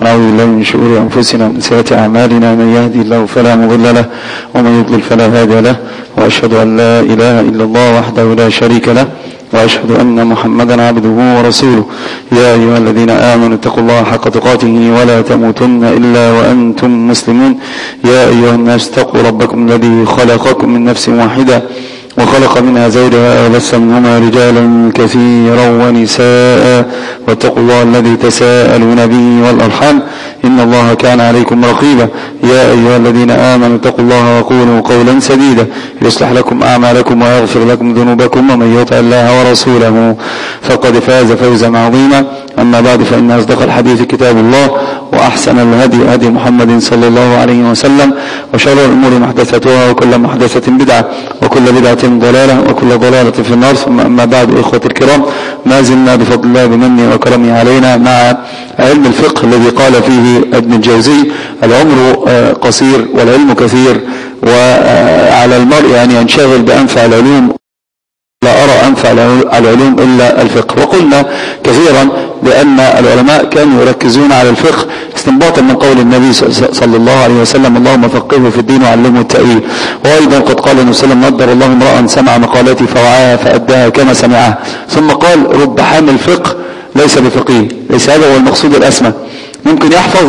ونعوذ بالله من شرور أنفسنا ومن سيئات أعمالنا. من يهدي الله فلا مضل له ومن يضلل فلا هادي له، وأشهد أن لا إله إلا الله وحده لا شريك له، وأشهد أن محمدا عبده ورسوله. يا أيها الذين آمنوا اتقوا الله حق تقاته ولا تموتن إلا وأنتم مسلمون. يا أيها الناس اتقوا ربكم الذي خلقكم من نفس واحدة وخلق منها زوجها وبث منهما رجالا كثيرا ونساء، واتقوا الله الذي تساءلون به والأرحام إن الله كان عليكم رقيبا. يا أيها الذين آمنوا اتقوا الله وقولوا قولا سديدا يصلح لكم أعمالكم ويغفر لكم ذنوبكم، ومن يطع الله ورسوله فقد فاز فوزا عظيما. أما بعد، فإن أصدق الحديث كتاب الله، وأحسن الهدي هدي محمد صلى الله عليه وسلم، وشر الأمور محدثاتها، وكل محدثة بدعة، وكل بدعة ضلالة، وكل ضلالة في النار. ثم أما بعد، إخوة الكرام، ما زلنا بفضل الله بمنه وكرمه علينا مع علم الفقه الذي قال فيه ابن الجوزي: العمر قصير والعلم كثير، وعلى المرء أن ينشغل بأنفع العلوم. لا أرى أنفع العلوم إلا الفقه. وقلنا كثيرا لأن العلماء كانوا يركزون على الفقه استنباطا من قول النبي صلى الله عليه وسلم: اللهم فقهه في الدين وعلمه التأويل. وأيضا قد قال النبي صلى الله عليه وسلم: نضر الله امرأ سمع مقالتي فوعاها فأداها كما سمعها. ثم قال: رب حامل فقه ليس بفقيه. ليس هذا هو المقصود الأسمى. ممكن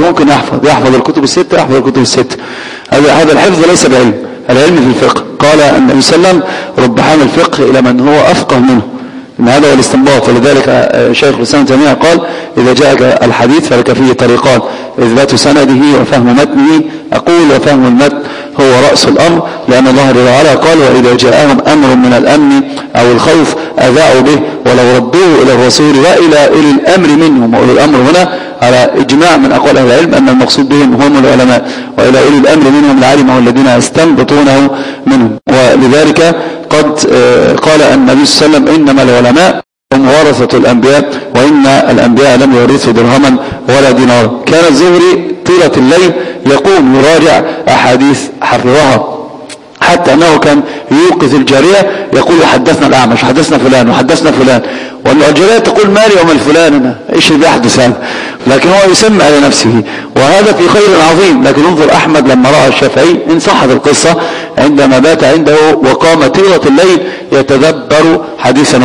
يحفظ الكتب الستة، يحفظ الكتب الستة. هذا الحفظ ليس بعلم. العلم في الفقه. قال النبي صلى الله عليه وسلم: رب حامل فقه إلى من هو أفقه منه. إن هذا هو الاستنباط. ولذلك شيخ الإسلام ابن تيمية قال: إذا جاءك الحديث فلك فيه طريقان: إثبات سنده وفهم متنه. أقول: وفهم المتن هو رأس الأمر، لأن الله جل وعلا قال: وإذا جاءهم أمر من الأمن أو الخوف أذاعوا به ولو ردوه إلى الرسول وإلى أولي الأمر منهم. وأولي الأمر هنا على إجماع من أقوال أهل العلم أن المقصود بهم هم العلماء، وإلى أولي الأمر منهم العلماء الذين يستنبطونه منهم. ولذلك قد قال النبي صلى الله عليه وسلم: إنما العلماء هم ورثة الأنبياء، وإن الأنبياء لم يورثوا درهما ولا دينارا. كان الزهري طيلة الليل يقوم يراجع أحاديث حفظها، حتى أنه كان يوقظ الجارية يقول: حدثنا الأعمش، حدثنا فلان وحدثنا فلان. والجارية تقول: مالي ومن فلان، أنا إيش اللي بيحدث هذا؟ لكن هو يسمع لنفسه، وهذا في خير عظيم. لكن انظر أحمد لما رأى الشافعي، إن صحت القصة، عندما بات عنده وقام طيلة الليل يتدبر حديثا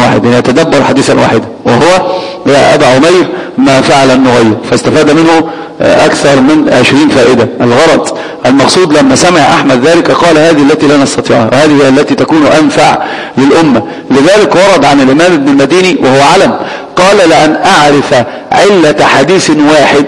واحدا، وهو: يا أبا عمير ما فعل النغير. فاستفاد منه أكثر من 20 فائدة. الغرض المقصود لما سمع أحمد ذلك قال: هذه التي لا نستطيعها، وهذه التي تكون أنفع للأمة. لذلك ورد عن الإمام ابن المديني وهو علم قال: لأن أعرف علة حديث واحد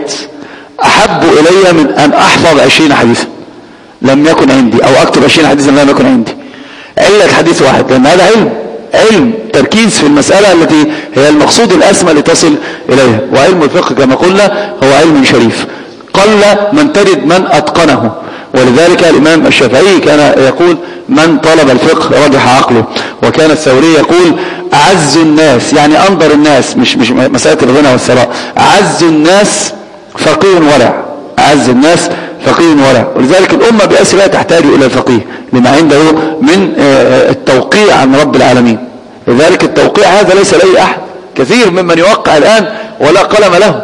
أحب إلي من أن أحفظ 20 حديثا لم يكن عندي، أو أكتب 20 حديثا لم يكن عندي. علة حديث واحد، لأن هذا علم تركيز في المسألة التي هي المقصود الأسمى لتصل إليها. وعلم الفقه كما قلنا هو علم شريف، قل من تجد من أتقنه. ولذلك الإمام الشافعي كان يقول: من طلب الفقه رجح عقله. وكان الثوري يقول: أعز الناس، يعني أنظر الناس، مش مسألة الغنى والثراء، أعز الناس فقيه ورع، أعز الناس فقيه ورع. ولذلك الأمة بأسرها تحتاج إلى الفقيه لما عنده من التوقيع عن رب العالمين. لذلك التوقيع هذا ليس لأي أحد. كثير ممن يوقع الآن ولا قلم له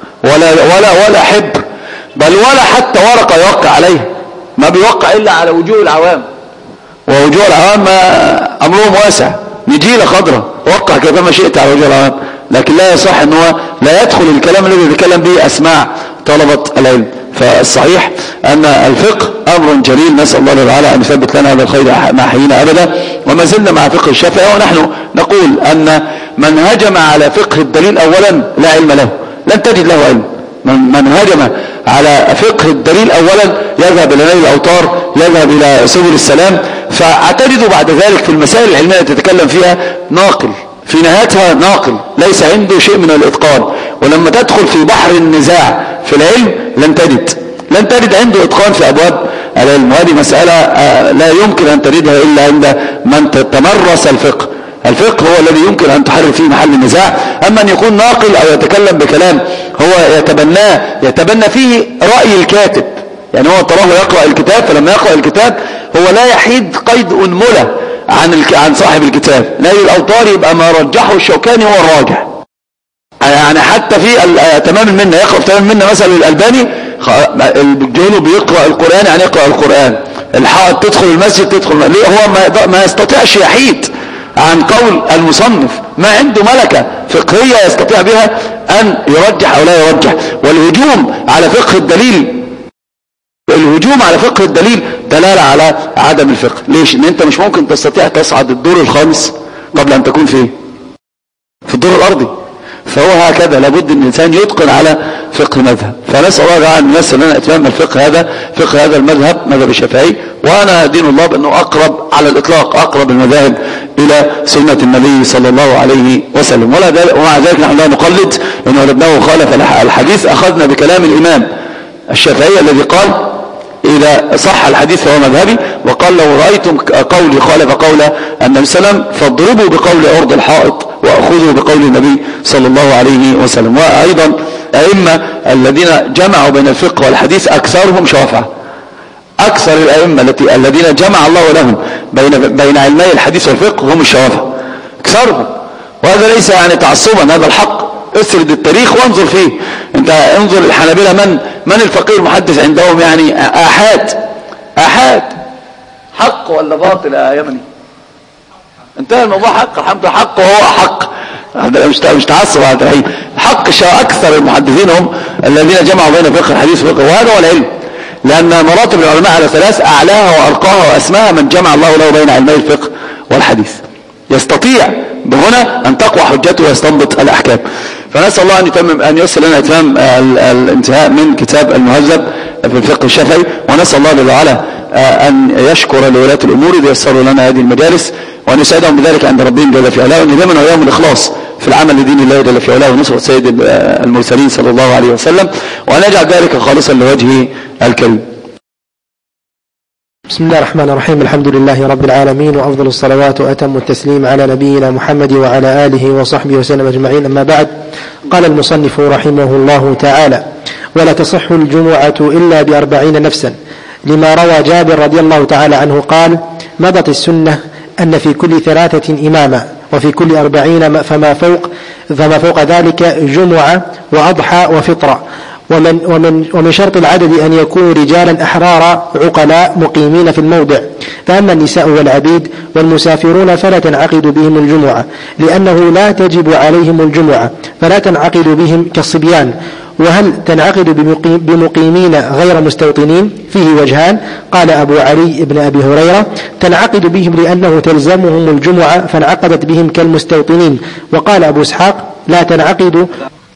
ولا حبر، بل ولا حتى ورقة يوقع عليها، ما بيوقع إلا على وجوه العوام، ووجوه العوام أمرهم واسع، نجيلة خضراء وقع كيفما شئت على وجوه العوام. لكن لا يصح أنه لا يدخل الكلام الذي يتكلم به أسماع طلبة العلم. فالصحيح أن الفقه أمر جليل، نسأل الله تعالى أن يثبت لنا هذا الخير ما حيينا أبدا. وما زلنا مع فقه الشافعي، ونحن نقول أن من هجم على فقه الدليل أولا لا علم له، لن تجد له علم. من هجم على فقه الدليل أولا يذهب إلى نيل الأوطار، يذهب إلى سبل السلام، فتجد بعد ذلك في المسائل العلمية التي تتكلم فيها ناقل، في نهايتها ناقل ليس عنده شيء من الإتقان. ولما تدخل في بحر النزاع في العلم لن تجد عنده إتقان في أبواب العلم. وهذه مسألة لا يمكن أن تجدها إلا عند من تمرس الفقه. الفقه هو الذي يمكن أن تحرر فيه محل النزاع. أما أن يكون ناقل أو يتكلم بكلام هو يتبنى فيه رأي الكاتب، يعني هو تراه يقرأ الكتاب، فلما يقرأ الكتاب هو لا يحيد قيد أنملة عن صاحب الكتاب. نيل الأوطار يبقى ما رجحه الشوكاني هو الراجح، يعني حتى في تمام المنة يقرأ تمام المنة مثلا الألباني الجهل بيقرأ القرآن، يعني يقرأ القرآن. الحائط تدخل المسجد تدخل، ليه؟ هو ما يستطيعش يحيد عن قول المصنف، ما عنده ملكة فقهية يستطيع بها أن يرجح أو لا يرجح. والهجوم على فقه الدليل، الهجوم على فقه الدليل دلالة على عدم الفقه. ليش؟ ان انت مش ممكن تستطيع تصعد الدور الخامس قبل ان تكون في الدور الارضي. فهو هكذا لابد ان الانسان يتقن على فقه مذهب. فنسأل الله تعالى ان ييسر لنا اتمام الفقه هذا، فقه هذا المذهب، مذهب الشافعي. وانا دين الله بانه اقرب على الاطلاق، اقرب المذاهب الى سنة النبي صلى الله عليه وسلم. ومع ذلك نحن لا نقلد، ان ولدناه خالف الحديث. اخذنا بكلام الامام الشافعي الذي قال إذا صح الحديث فهو مذهبي، وقال لو رأيتم قولي خالف قول النبي صلى الله عليه وسلم فاضربوا بقول عرض الحائط وأخذوا بقول النبي صلى الله عليه وسلم. وأيضا أئمة الذين جمعوا بين الفقه والحديث أكثرهم شافعة. أكثر الأئمة الذين جمع الله لهم بين علمي الحديث والفقه هم الشوافعة أكثرهم. وهذا ليس يعني تعصبا، هذا الحق. اسرد التاريخ وانظر فيه. انت انظر الحنابلة من الفقيه المحدث عندهم؟ يعني آحاد. حق ولا باطل يا يمني؟ انتهى الموضوع حق. الحمد لله حق، وهو حق. مش تعصب هذا الحين. حق أكثر المحدثين هم الذين جمعوا بين فقه الحديث وفقه، وهذا هو العلم. لأن مراتب العلماء على ثلاث، أعلاها وأرقاها وأسماها من جمع الله له بين علمي الفقه والحديث. يستطيع بهنا أن تقوى حجته ويستنبط الأحكام. فنسأل الله أن ييسر لنا إتمام الانتهاء من كتاب المهذب في الفقه الشافعي. ونسأل الله جل وعلا أن يشكر لولاة الأمور إذ يسروا لنا هذه المجالس، وأن يسعدهم بذلك عند ربهم جل في علاه، وأن يديمنا وإياهم الإخلاص في العمل لدين الله جل في علاه ونصرة سيد المرسلين صلى الله عليه وسلم، وأن يجعل ذلك خالصا لوجهه الكريم. بسم الله الرحمن الرحيم. الحمد لله رب العالمين، وأفضل الصلوات وأتم التسليم على نبينا محمد وعلى آله وصحبه وسلم أجمعين. أما بعد، قال المصنف رحمه الله تعالى: ولا تصح الجمعة إلا ب40 نفسا، لما روى جابر رضي الله تعالى عنه قال: مضت السنة أن في كل 3 إماما، وفي كل 40 فما فوق ذلك جمعة وأضحى وفطرة. ومن شرط العدد أن يكونوا رجالا أحرارا عقلاء مقيمين في الموضع. فأما النساء والعبيد والمسافرون فلا تنعقد بهم الجمعة، لأنه لا تجب عليهم الجمعة، فلا تنعقد بهم كالصبيان. وهل تنعقد بمقيمين غير مستوطنين؟ فيه وجهان. قال أبو علي بن أبي هريرة: تنعقد بهم لأنه تلزمهم الجمعة فانعقدت بهم كالمستوطنين. وقال أبو إسحاق: لا تنعقد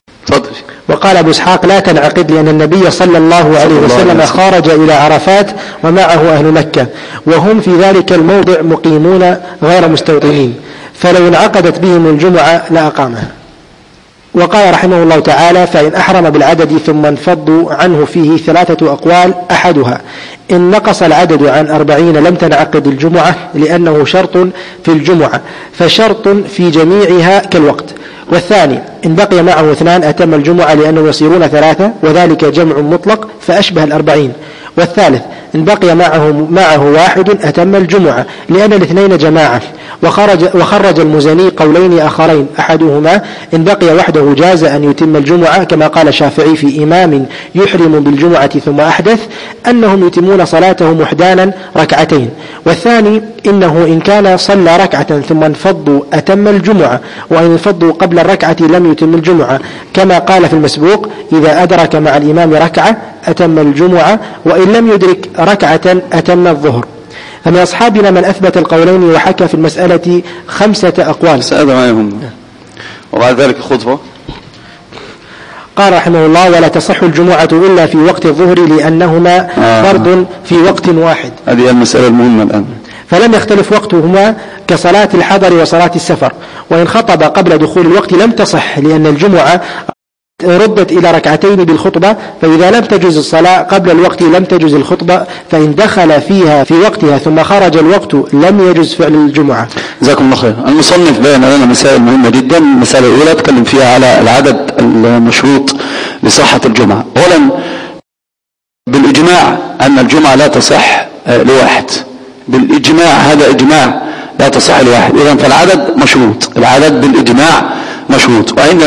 لأن النبي صلى الله عليه وسلم خرج إلى عرفات ومعه أهل مكة، وهم في ذلك الموضع مقيمون غير مستوطنين، فلو انعقدت بهم الجمعة لأقامها. وقال رحمه الله تعالى: فإن أحرم بالعدد ثم انفضوا عنه فيه 3 أقوال، أحدها: إن نقص العدد عن 40 لم تنعقد الجمعة، لأنه شرط في الجمعة، فشرط في جميعها كالوقت. والثاني: إن بقي معه 2 أتم الجمعة، لأنه يصيرون 3، وذلك جمع مطلق فأشبه 40. والثالث: إن بقي معه 1 أتم الجمعة، لأن 2 جماعة. وخرج المزني قولين آخرين، أحدهما: إن بقي وحده جاز أن يتم الجمعة، كما قال الشافعي في إمام يحرم بالجمعة ثم أحدث، أنهم يتمون صلاتهم وحدانا 2. والثاني: إنه إن كان صلى 1 ثم انفضوا أتم الجمعة، وإن انفضوا قبل 1 لم يتم الجمعة، كما قال في المسبوق: إذا أدرك مع الإمام 1 أتم الجمعة، وإن لم يدرك 1 أتم الظهر. فمن أصحابنا من أثبت القولين وحكى في المسألة 5 أقوال. سأل معهم. وبعد ذلك الخطبة. قال رحمه الله: ولا تصح الجمعة إلا في وقت الظهر، لأنهما فرض في وقت واحد. هذه المسألة المهمة الآن. فلم يختلف وقتهما كصلاة الحضر وصلاة السفر. وإن خطب قبل دخول الوقت لم تصح، لأن الجمعة ردت إلى 2 بالخطبة، فإذا لم تجز الصلاة قبل الوقت لم تجز الخطبة، فإن دخل فيها في وقتها ثم خرج الوقت لم يجز فعل الجمعة. جزاكم الله خير. المصنف بين لنا مسائل مهمة جدا. المسألة الأولى تكلم فيها على العدد المشروط لصحة الجمعة. أولا، بالإجماع أن الجمعة لا تصح لواحد، بالإجماع، هذا إجماع، لا تصح لواحد. إذن فالعدد مشروط، العدد بالإجماع مشروط. وعندنا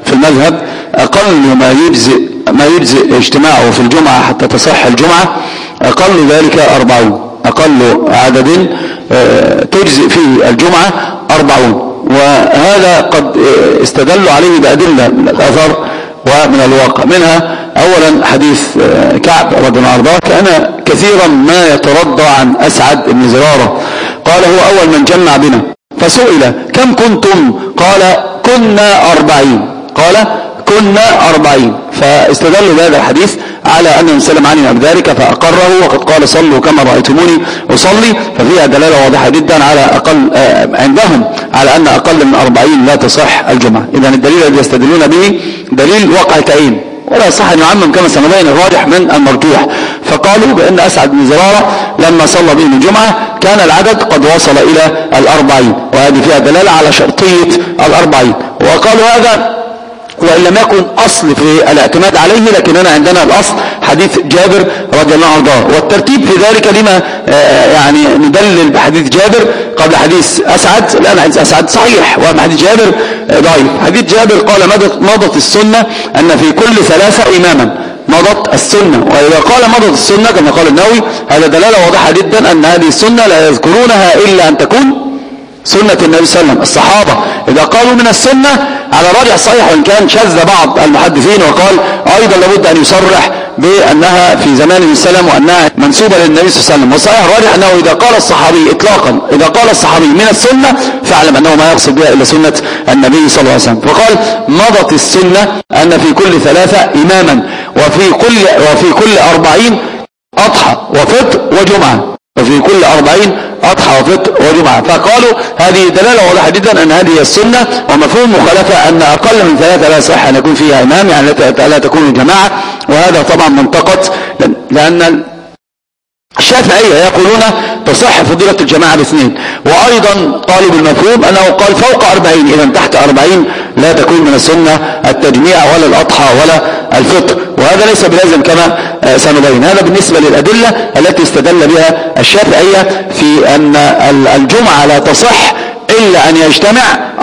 في المذهب أقل ما يجزئ اجتماعه في الجمعة حتى تصح الجمعة أقل ذلك 40. أقل عدد تجزئ فيه الجمعة 40. وهذا قد استدلوا عليه بأدلة من الأثر ومن الواقع. منها أولا حديث كعب رضي الله عنه كان كثيرا ما يترضى عن أسعد بن زرارة، قال هو أول من جمع بنا، فسئل كم كنتم؟ قال كنا 40. قال كنا 40. فاستدلوا بهذا الحديث على أن النبي صلى الله عليه وسلم بذلك فأقره، وقد قال صلوا كما رأيتموني أصلي، ففيها دلالة واضحة جدا على أقل عندهم على أن أقل من 40 لا تصح الجمعة. إذن الدليل الذي يستدلون به دليل واقعتين، ولا يصح أن يعمم كما سنبين الراجح من المرجوح. فقالوا بأن أسعد بن زرارة لما صلى بهم الجمعة كان العدد قد وصل إلى 40، وهذه فيها دلالة على شرطية 40. وقالوا هذا وإن لم يكن أصل في الاعتماد عليه، لكننا عندنا الأصل حديث جابر رضي الله عنه، والترتيب في ذلك لما يعني ندلل بحديث جابر قبل حديث أسعد، لأن حديث أسعد صحيح وحديث جابر ضعيف. حديث جابر قال مضت السنة أن في كل 3 إماما، مضت السنة. وإذا قال مضت السنة كما قال النووي هذا دلالة واضحة جدا أن هذه السنة لا يذكرونها إلا أن تكون سنة النبي صلى الله عليه وسلم. الصحابة إذا قالوا من السنة على راجع صحيح، وإن كان شذ بعض المحدثين وقال أيضا لابد أن يصرح بأنها في زمان النبي صلى الله عليه وسلم وأنها منسوبة للنبي صلى الله عليه وسلم. وصحيح الراجح أنه إذا قال الصحابي إطلاقا، إذا قال الصحابي من السنة فاعلم أنه ما يقصد بها إلا سنة النبي صلى الله عليه وسلم. فقال مضت السنة أن في كل 3 إماما وفي كل 40 أضحى وفطر وجمعة، وفي كل 40 أضحى وفطر وجمعة. فقالوا هذه دلالة واضحة جدا أن هذه السنة، ومفهوم مخالفة أن أقل من 3 لا يصح أن يكون فيها إمام، يعني لا تكون جماعة. وهذا طبعا منطقة، لأن الشافعية يقولون تصح فضيلة الجماعة ب2، وأيضا قالوا بالمفهوم أنه قال فوق 40، إذا تحت 40 لا تكون من السنة التجميع ولا الأضحى ولا الفطر، وهذا ليس بلازم كما سنبين. هذا بالنسبة للأدلة التي استدل بها الشافعية في أن الجمعة لا تصح إلا أن يجتمع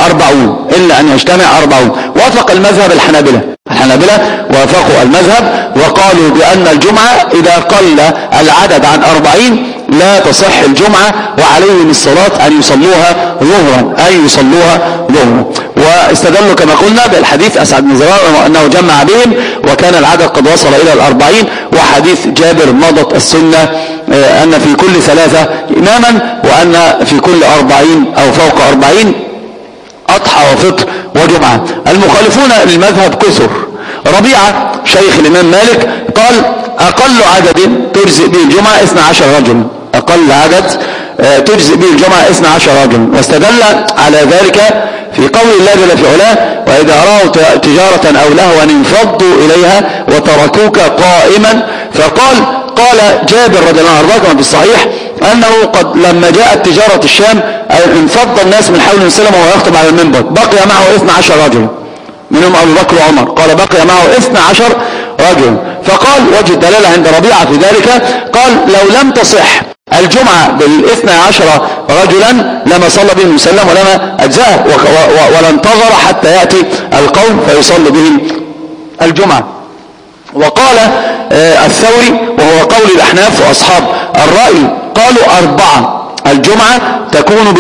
40. وافق المذهب الحنابلة وافقوا المذهب وقالوا بأن الجمعة إذا قل العدد عن 40 لا تصح الجمعة، وعليهم الصلاة أن يصلوها ظهرا. واستدلوا كما قلنا بالحديث أسعد بن زرارة أنه جمع بهم وكان العدد قد وصل إلى 40، وحديث جابر مضت السنة أن في كل 3 إماما، وأن في كل 40 أو فوق 40 أضحى وفطر وجمعة. المخالفون للمذهب كثر. ربيعة شيخ الإمام مالك قال أقل عدد تجزئ به الجمعة 12 رجل، أقل عدد تجزئ به الجمعة 12 رجل، واستدل على ذلك في قول الله جل في علاه وإذا رأوا تجارة أو لهوا انفضوا إليها وتركوك قائما. قال جابر رضي الله عنه كما في الصحيح أنه قد لما جاءت تجارة الشام انفض الناس من حول النبي صلى الله عليه وسلم وهو يخطب على المنبر، بقي معه 12 رجل منهم أبو بكر وعمر، قال بقي معه 12 رجل. فقال وجه الدلالة عند ربيعة في ذلك، قال لو لم تصح الجمعة بال12 رجلا لما صلى بهم النبي صلى الله عليه وسلم ولما أجزاه ولا انتظر حتى يأتي القوم فيصلي بهم الجمعة. وقال الثوري وهو قول الأحناف وأصحاب الرأي قالوا 4، الجمعة تكون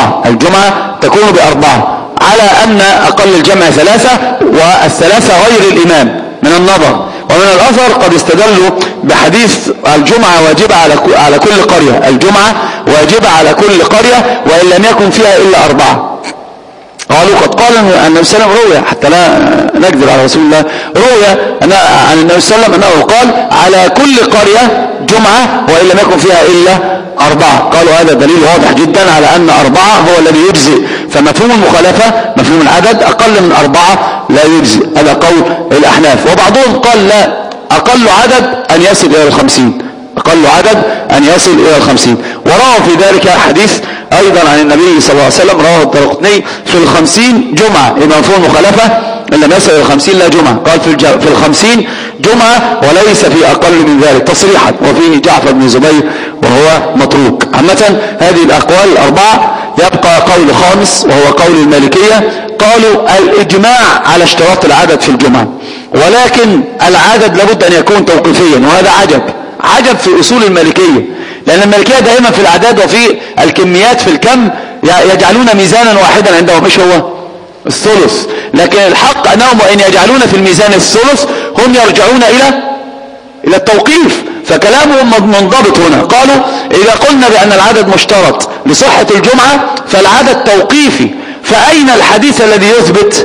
ب4 على أن أقل الجمع 3 والثلاثة غير الإمام من النظر. ومن الأثر قد استدلوا بحديث الجمعة واجبة على كل قرية، الجمعة واجبة على كل قرية وإن لم يكن فيها إلا 4. قالوا قد قال النبي صلى الله عليه وسلم روي، حتى لا نكذب على رسول الله، روي عن النبي صلى الله عليه وسلم أنه قال على كل قرية جمعة وإن لم يكن فيها إلا 4. قالوا هذا دليل واضح جدا على أن 4 هو الذي يجزئ، فمفهوم المخالفة مفهوم العدد أقل من 4 لا يجزئ، هذا قول الأحناف. وبعضهم قال لا، أقل عدد أن يصل إلى 50، وروى في ذلك حديث أيضا عن النبي صلى الله عليه وسلم رواه الدارقطني في 50 جمعة، إذا مفهوم المخالفة إن لم يصل إلى 50 لا جمعة، قال في 50 جمعة وليس في أقل من ذلك تصريحا، وفيه جعفر بن زبير وهو متروك. عامة هذه الأقوال 4 يبقى قول خامس وهو قول المالكية، قالوا الإجماع على اشتراط العدد في الجمعة، ولكن العدد لابد أن يكون توقيفيا، وهذا عجب في أصول المالكية، لأن المالكية دائما في الأعداد وفي الكميات في الكم يجعلون ميزانا واحدا عندهم، مش هو الثلث، لكن الحق أنهم وإن يجعلون في الميزان الثلث هم يرجعون إلى التوقيف، فكلامهم منضبط هنا. قالوا إذا قلنا بأن العدد مشترط لصحة الجمعة فالعدد توقيفي، فأين الحديث الذي يثبت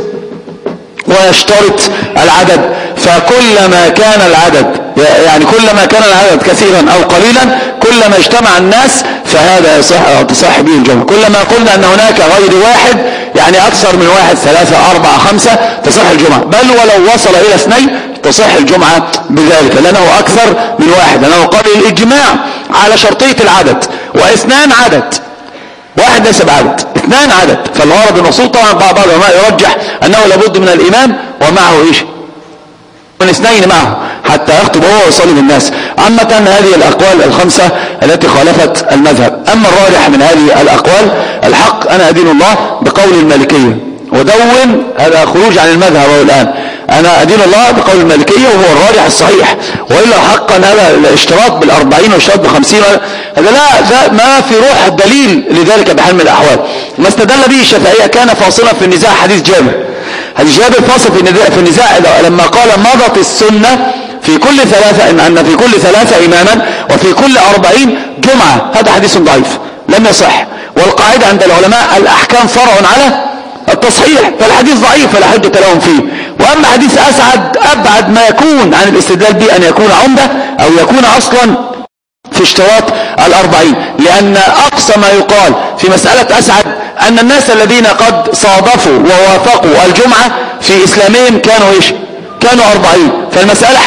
ويشترط العدد؟ فكلما كان العدد، يعني كلما كان العدد كثيرا أو قليلا كلما اجتمع الناس فهذا تصح به الجمعة. كلما قلنا أن هناك غير واحد، يعني أكثر من واحد، 3 4 5 تصح الجمعة، بل ولو وصل إلى 2 تصح الجمعة بذلك، لأنه أكثر من واحد، لأنه قال الإجماع على شرطية العدد، و2 عدد، 1 ليس بعدد، 2 عدد، فالغرض المقصود طبعا بعض العلماء يرجح أنه لابد من الإمام ومعه إيش؟ من 2 معه حتى يخطب هو ويصلي بالناس. عامة هذه الأقوال ال5 التي خالفت المذهب. أما الراجح من هذه الأقوال الحق أنا أدين الله بقول المالكية، ودون هذا خروج عن المذهب، والآن أنا أدين الله بقول المالكية وهو الراجح الصحيح، وإلا حقا هذا الاشتراط بال40 والاشتراط ب50 هذا لا ما في روح دليل لذلك بحال من الأحوال. ما استدل به الشافعية كان فاصلا في النزاع حديث جابر. حديث جابر فاصل في النزاع لما قال مضت السنة في كل 3 أن في كل 3 إماما وفي كل 40 جمعة، هذا حديث ضعيف لم يصح، والقاعدة عند العلماء الأحكام فرع على التصحيح، فالحديث ضعيف فلا حجة لهم فيه. وأما حديث أسعد أبعد ما يكون عن الاستدلال به أن يكون عمدة أو يكون أصلا في اشتراط 40، لأن أقصى ما يقال في مسألة أسعد أن الناس الذين قد صادفوا ووافقوا الجمعة في إسلامهم كانوا إيش؟ كانوا 40، فالمسألة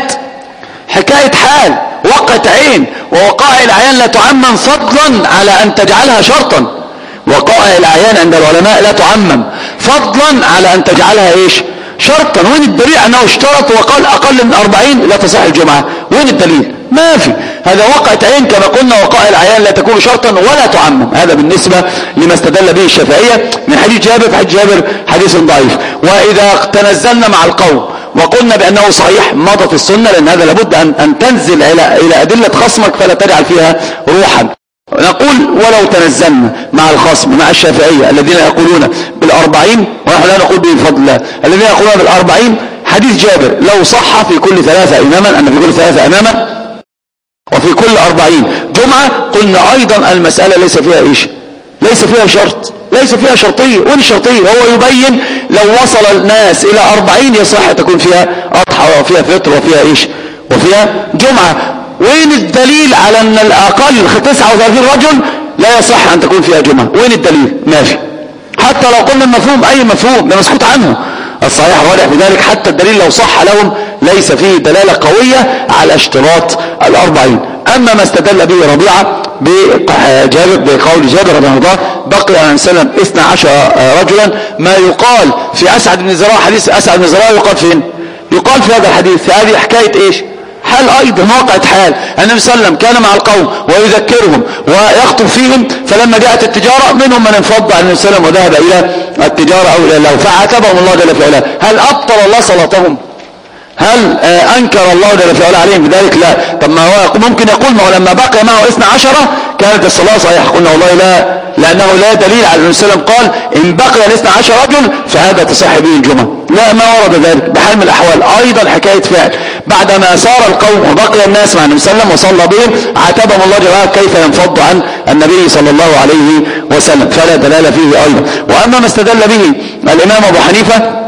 حكاية حال، وقعة عين، ووقائع العيان لا تعمم فضلا على أن تجعلها شرطا. وقائع العيان عند العلماء لا تعمم فضلا على أن تجعلها إيش؟ شرطا. وين الدليل أنه اشترط وقال أقل من 40 لا تصح الجمعة؟ وين الدليل؟ ما في، هذا وقعة عين كما قلنا، وقائع العيان لا تكون شرطا ولا تعمم. هذا بالنسبة لما استدل به الشافعية من حديث جابر. في حديث جابر حديث ضعيف. وإذا تنزلنا مع القوم وقلنا بأنه صحيح مضت السنة، لأن هذا لابد أن تنزل إلى أدلة خصمك فلا تجعل فيها روحا. نقول ولو تنزلنا مع الخصم مع الشافعية الذين يقولون بال40، ونحن لا نقول بفضل الله، الذين يقولون بال40 حديث جابر لو صح في كل 3 إماما، أن في كل 3 إماما وفي كل 40 جمعة، قلنا أيضا المسألة ليس فيها إيش؟ ليس فيها شرط، ليس فيها شرطية. وين الشرطية؟ هو يبين لو وصل الناس إلى 40 يصح تكون فيها أضحى وفيها فطر وفيها إيش؟ وفيها جمعة. وين الدليل على أن الأقل 39 رجل لا يصح أن تكون فيها جمعة؟ وين الدليل؟ ما في. حتى لو قلنا المفهوم أي مفهوم ده مسكوت عنه، الصحيح راجع في ذلك. حتى الدليل لو صح لهم ليس فيه دلالة قوية على اشتراط 40. أما ما استدل به ربيعة بقول جابر رضي الله بقي عن سلم 12 رجلا، ما يقال في أسعد بن زراع، حديث أسعد بن زراع يقال فين؟ يقال في هذا الحديث. هذه حكاية إيش؟ حال أيضا، واقعة حال. النبي صلى الله عليه وسلم كان مع القوم ويذكرهم ويخطب فيهم، فلما جاءت التجارة منهم من انفض عن النبي صلى الله عليه وسلم وذهب إلى التجارة أو إلى الله، فعاتبهم الله جل في علاه. هل أبطل الله صلاتهم؟ هل أنكر الله جل في علاه عليهم بذلك؟ لا. طب ما هو ممكن يقول ما هو لما بقي معه 12 كانت الصلاة صحيحة. قلنا والله لا، لأنه لا دليل على النبي صلى الله عليه وسلم قال إن بقي 12 رجل فهذا تصح به الجمعة. لا، ما ورد ذلك بحال من الأحوال. أيضا حكاية فعل، بعدما سار القوم وبقي الناس مع النبي صلى الله عليه وسلم وصلى بهم عاتبهم الله جل وعلا كيف ينفض عن النبي صلى الله عليه وسلم، فلا دلالة فيه أيضا. وأما ما استدل به الإمام أبو حنيفة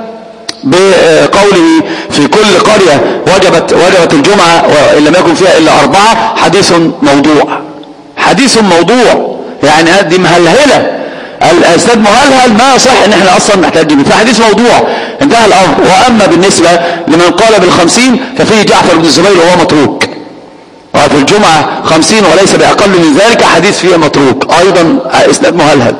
بقوله في كل قرية وجبت الجمعة وإن لم يكن فيها إلا 4، حديث موضوع. حديث موضوع يعني هذه مهلهلة، الأستاذ مهلهل ما يصح ان احنا اصلا نحتاج به، فحديث موضوع انتهى الامر. واما بالنسبة لمن قال بال50 ففيه جعفر بن الزبير وهو متروك، وفي الجمعة 50 وليس بأقل من ذلك، حديث فيه متروك أيضا اسناد مهلهل.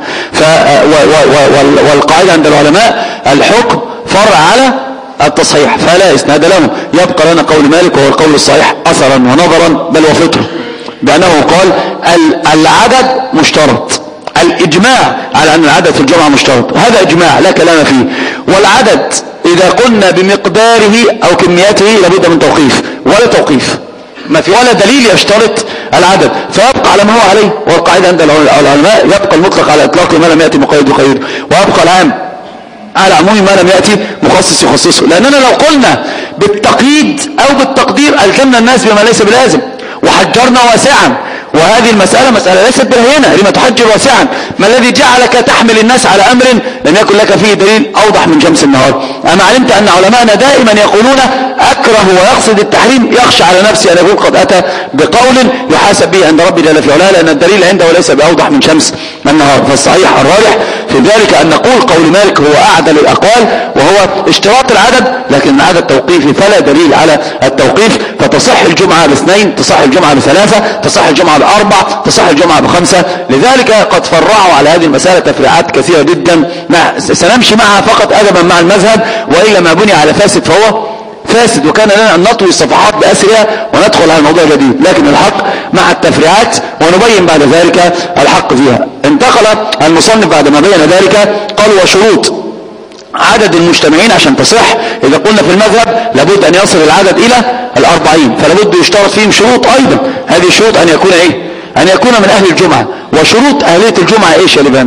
والقاعدة عند العلماء الحكم فرع على التصحيح فلا اسناد له. يبقى لنا قول مالك وهو القول الصحيح أثرا ونظرا بل وفطر، بأنه قال العدد مشترط الإجماع على أن العدد في الجمعة مشترط، هذا إجماع لا كلام فيه. والعدد إذا قلنا بمقداره أو كميته لابد من توقيف، ولا توقيف، ما في ولا دليل يشترط العدد، فيبقى على ما هو عليه. والقاعدة عند العلماء يبقى المطلق على إطلاقه ما لم يأتي مقيد يقيده، ويبقى العام على عموم ما لم يأتي مخصص يخصصه. لأننا لو قلنا بالتقييد أو بالتقدير ألزمنا الناس بما ليس بلازم وحجرنا واسعا، وهذه المسألة مسألة ليست بالهينة. لما تحجر واسعا؟ ما الذي جعلك تحمل الناس على أمر لم يكن لك فيه دليل أوضح من شمس النهار؟ أما علمت أن علماءنا دائما يقولون أكره ويقصد التحريم يخشى على نفسه أن يكون قد أتى بقول يحاسب به عند ربي جل في علاه، لأن الدليل عنده ليس بأوضح من شمس النهار. فالصحيح الراجح في ذلك أن نقول قول مالك هو أعدل الأقوال، وهو اشتراط العدد، لكن العدد توقيفي فلا دليل على التوقيف. فتصح الجمعة باثنين، تصح الجمعة بثلاثة، تصح الجمعة بأربع، تصح الجمعة بخمسة. لذلك قد فرعوا على هذه المسألة تفريعات كثيرة جدا سنمشي معها فقط أدبا مع المذهب، وإلا ما بني على فاسد فهو فاسد، وكان لنا أن نطوي الصفحات بأسرها وندخل على الموضوع جديد. لكن الحق مع التفريعات ونبين بعد ذلك الحق فيها. انتقل المصنف بعد ما بين ذلك قال وشروط عدد المجتمعين عشان تصح. إذا قلنا في المذهب لابد أن يصل العدد إلى 40، فلابد يشترط فيهم شروط أيضا. هذه الشروط أن يكون إيه؟ أن يكون من أهل الجمعة. وشروط أهلية الجمعة إيش يا لبان؟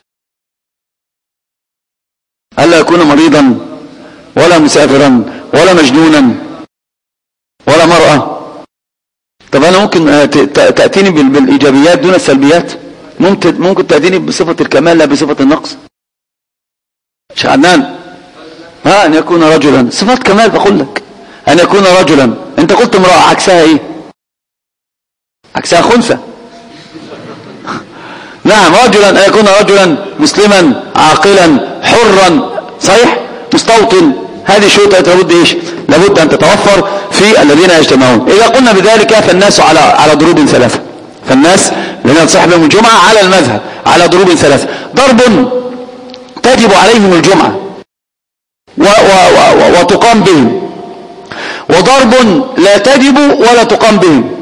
ألا يكون مريضا ولا مسافرا ولا مجنونا ولا مرأة. طب أنا ممكن تأتيني بالإيجابيات دون السلبيات؟ ممكن تأتيني بصفة الكمال لا بصفة النقص؟ شعبان أن يكون رجلا، صفات كمال بقول لك أن يكون رجلا. أنت قلت امرأة، عكسها إيه؟ عكسها خنثى. نعم، رجلا أن يكون رجلا مسلما عاقلا حرا صحيح مستوطن. هذه شروط لابد ايش؟ لابد ان تتوفر في الذين يجتمعون. اذا قلنا بذلك فالناس على ضروب ثلاثة. فالناس الذين تصح بهم الجمعة على المذهب على ضروب ثلاثة. ضرب تجب عليهم الجمعة وتقام بهم، وضرب لا تجب ولا تقام بهم،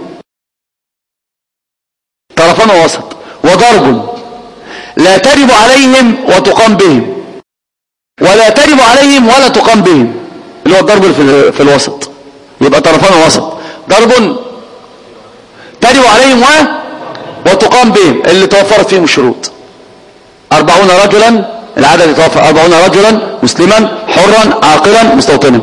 طرفان ووسط. وضرب لا تجب عليهم وتقام بهم، ولا تجب عليهم ولا تقام بهم، اللي هو الضرب في الوسط، يبقى طرفان وسط. ضرب تجب عليهم وتقام بهم، اللي توفرت فيهم الشروط. 40 رجلا، العدد يتوفر 40 رجلا مسلما حرا عاقلا مستوطنا.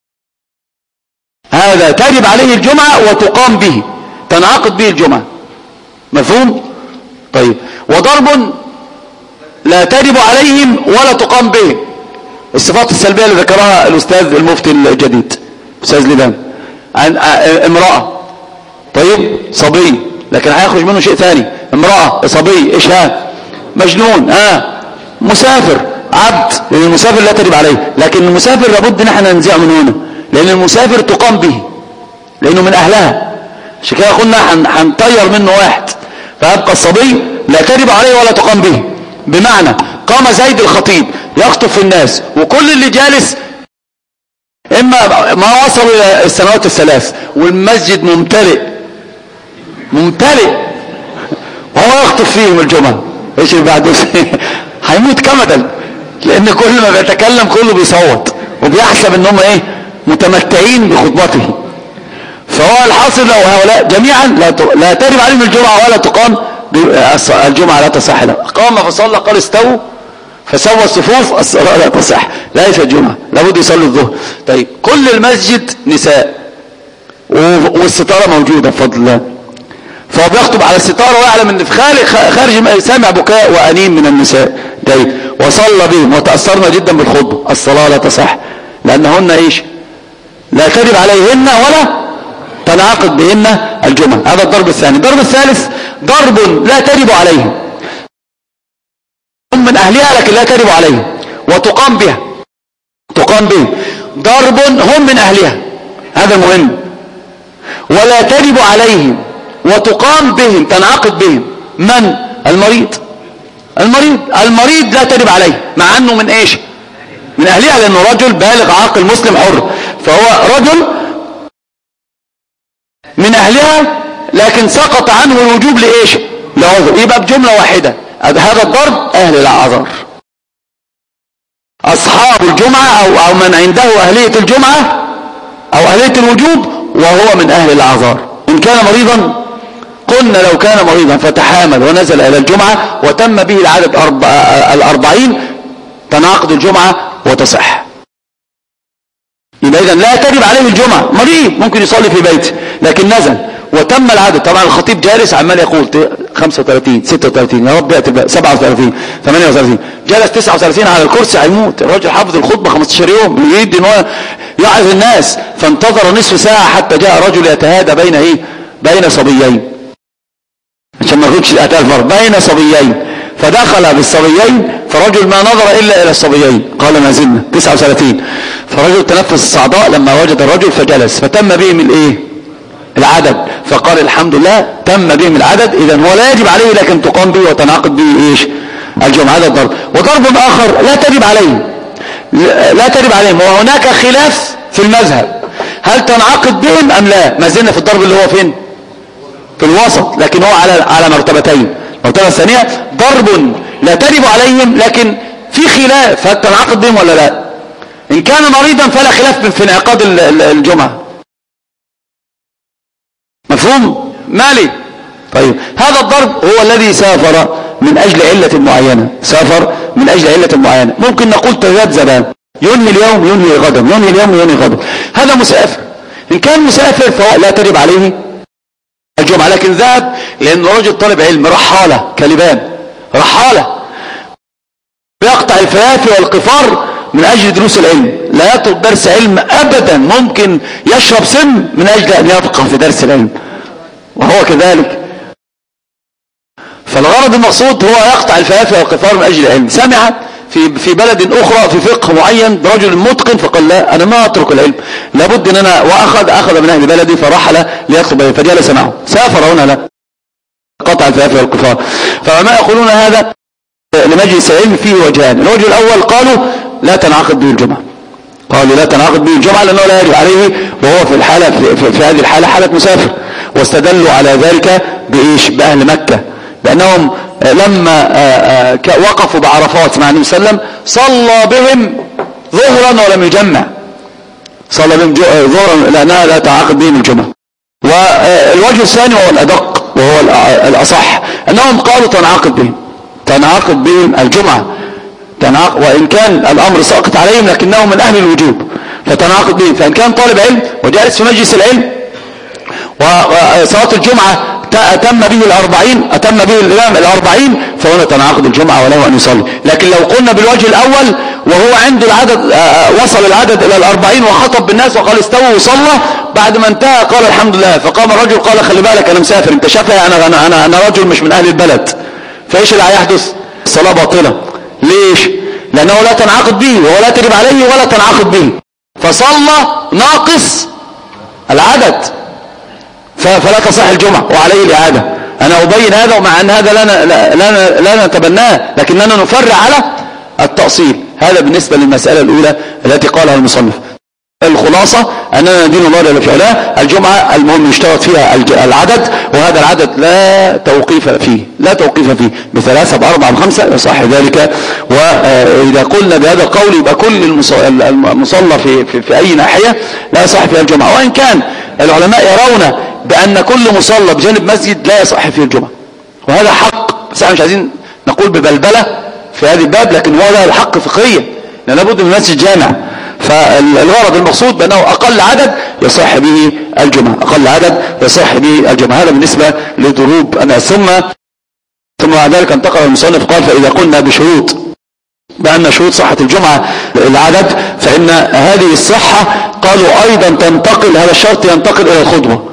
هذا تجب عليه الجمعة وتقام به، تنعقد به الجمعة. مفهوم؟ طيب. وضرب لا تجب عليهم ولا تقام بهم، الصفات السلبية اللي ذكرها الأستاذ المفتي الجديد أستاذ لبان عن امرأة. طيب صبي، لكن هيخرج منه شيء ثاني. امرأة صبي ايش ها؟ مجنون مسافر عبد، لأن المسافر لا تجب عليه، لكن المسافر لابد نحن ننزعه من هنا، لأن المسافر تقام به لأنه من أهلها. عشان كده قلنا هنطير منه واحد، فيبقى الصبي لا تجب عليه ولا تقام به. بمعنى قام زيد الخطيب يخطب في الناس، وكل اللي جالس إما ما وصلوا إلى السنوات الثلاث والمسجد ممتلئ وهو يخطب فيهم الجمعة، ايش اللي بعده؟ هيموت كمدا، لأن كل ما بيتكلم كله بيصوت وبيحسب انهم ايه؟ متمتعين بخطبته. فهو الحاصل لو هؤلاء جميعا لا تجب عليهم الجمعة ولا تقام الجمعة، لا تصح له. قام فصلى قال استووا فسوى الصفوف، الصلاة لا تصح، ليس الجمعة، لابد يصلي الظهر. طيب كل المسجد نساء والستارة موجودة بفضل الله، فهو بيخطب على الستارة ويعلم ان في خارج سامع بكاء وأنين من النساء. طيب وصلى بهم وتأثرنا جدا بالخطبة، الصلاة لا تصح، لأنهن ايش؟ لا تجب عليهن ولا تنعقد بهن الجمعة. هذا الضرب الثاني. الضرب الثالث ضرب لا تجب عليهم، هم من أهلها لكن لا تجب عليهم وتقام بها، تقام بهم. ضرب هم من أهلها، هذا مهم، ولا تجب عليهم وتقام بهم، تنعقد بهم. من؟ المريض لا تجب عليه، مع أنه من إيش؟ من أهلها، لأنه رجل بالغ عاقل مسلم حر، فهو رجل من أهلها، لكن سقط عنه الوجوب لإيش؟ لعذر. يبقى بجملة واحدة هذا الضرب أهل الأعذار، أصحاب الجمعة أو من عنده أهلية الجمعة أو أهلية الوجوب وهو من أهل الأعذار. إن كان مريضا قلنا لو كان مريضا فتحامل ونزل إلى الجمعة وتم به العدد 40 تنعقد الجمعة وتصح. يبقى إذن لا تجب عليه الجمعة، مريض ممكن يصلي في بيته لكن نزل وتم العدد. طبعا الخطيب جالس عمال يقول 35 36 يا رب يأتي 37 38 جلس 39 على الكرسي هيموت. الراجل حافظ الخطبة 15 يوم يريد ان هو يعظ الناس، فانتظر نصف ساعة حتى جاء رجل يتهادى بين صبيين عشان ما يخرجش الأتاف بين صبيين، فدخل بالصبيين فرجل ما نظر إلا إلى الصبيين قال ما زلنا 39. فرجل تنفس الصعداء لما وجد الرجل فجلس فتم بهم العدد، فقال الحمد لله تم بهم العدد. إذن هو لا يجب عليه لكن تقام به وتنعقد به الجمعة. هذا الضرب. وضرب آخر لا تجب عليهم وهناك خلاف في المذهب هل تنعقد بهم أم لا. ما زلنا في الضرب اللي هو فين؟ في الوسط، لكن هو على مرتبتين. المرتبة الثانية ضرب لا تجب عليهم لكن في خلاف هل تنعقد بهم ولا لا. إن كان مريضا فلا خلاف في انعقاد الجمعة. مفهوم؟ مالي؟ طيب هذا الضرب هو الذي سافر من أجل علة معينة، ممكن نقول تذبذب ينهي اليوم ينهي غدا، ينهي اليوم ينهي غدا. هذا مسافر. إن كان مسافر فهو لا تجب عليه الجمعة، لكن ذهب لأن رجل طالب علم رحالة كلبان رحالة يقطع الفيافي والقفار من أجل دروس العلم، لا يترك درس علم أبدا، ممكن يشرب سم من أجل أن يبقى في درس العلم وهو كذلك. فالغرض المقصود هو يقطع الفيافي والقفار من أجل العلم. سمع في بلد أخرى في فقه معين برجل متقن فقال لا أنا ما أترك العلم، لابد أن أنا أخذ من أهل بلدي فرحل ليطلب فجلس معه. سافر هنا لا قطع الفيافي والقفار. فما يقولون هذا لمجلس علم فيه وجهان. الوجه الأول قالوا لا تنعقد به الجمعة، لأنه لا يجب عليه وهو في الحالة في هذه الحالة حالة مسافر. واستدلوا على ذلك بأهل مكة لأنهم لما وقفوا بعرفات مع النبي صلى الله عليه وسلم صلى بهم ظهرا ولم يجمع، صلى بهم ظهرا لأنها لا تعاقد بهم الجمعة. والوجه الثاني وهو الأدق وهو الأصح أنهم قالوا تنعقد بهم الجمعة، وإن كان الأمر ساقط عليهم لكنهم من أهل الوجوب فتنعقد بهم. فإن كان طالب علم وجالس في مجلس العلم وصلاة الجمعة أتم به الإمام 40 فهنا تنعقد الجمعة وله أن يصلي. لكن لو قلنا بالوجه الأول وهو عنده العدد وصل العدد إلى 40 وخطب بالناس وقال استووا وصلى، بعد ما انتهى قال الحمد لله، فقام الرجل قال خلي بالك أنا مسافر، انت شافها أنا رجل مش من أهل البلد، فإيش اللي هيحدث؟ الصلاة باطلة. ليش؟ لأنه لا تنعقد به ولا تجب عليه ولا تنعقد به، فصلى ناقص العدد فلا تصح الجمعة وعليه الإعادة. أنا أبين هذا ومع أن هذا لا نتبناه لكننا نفرع على التأصيل. هذا بالنسبة للمسألة الأولى التي قالها المصنف. الخلاصة أننا ندين الله جل في علاه الجمعة المهم يشترط فيها العدد، وهذا العدد لا توقيف فيه ب3 ب4 ب5 يصح ذلك. وإذا قلنا بهذا القول يبقى كل المصلى في أي ناحية لا يصح فيها الجمعة، وإن كان العلماء يرون بأن كل مصلى بجانب مسجد لا يصح فيه الجمعة، وهذا حق. بس احنا مش عايزين نقول ببلبلة في هذه الباب، لكن هو ده الحق فقهيا لأن لابد من مسجد جامع. فالغرض المقصود بأنه أقل عدد يصح به الجمعة، هذا بالنسبة لضروب الناس. ثم بعد ذلك انتقل المصنف قال فإذا قلنا بشروط بأن شروط صحة الجمعة العدد فإن هذه الصحة قالوا أيضا تنتقل، هذا الشرط ينتقل إلى الخطبة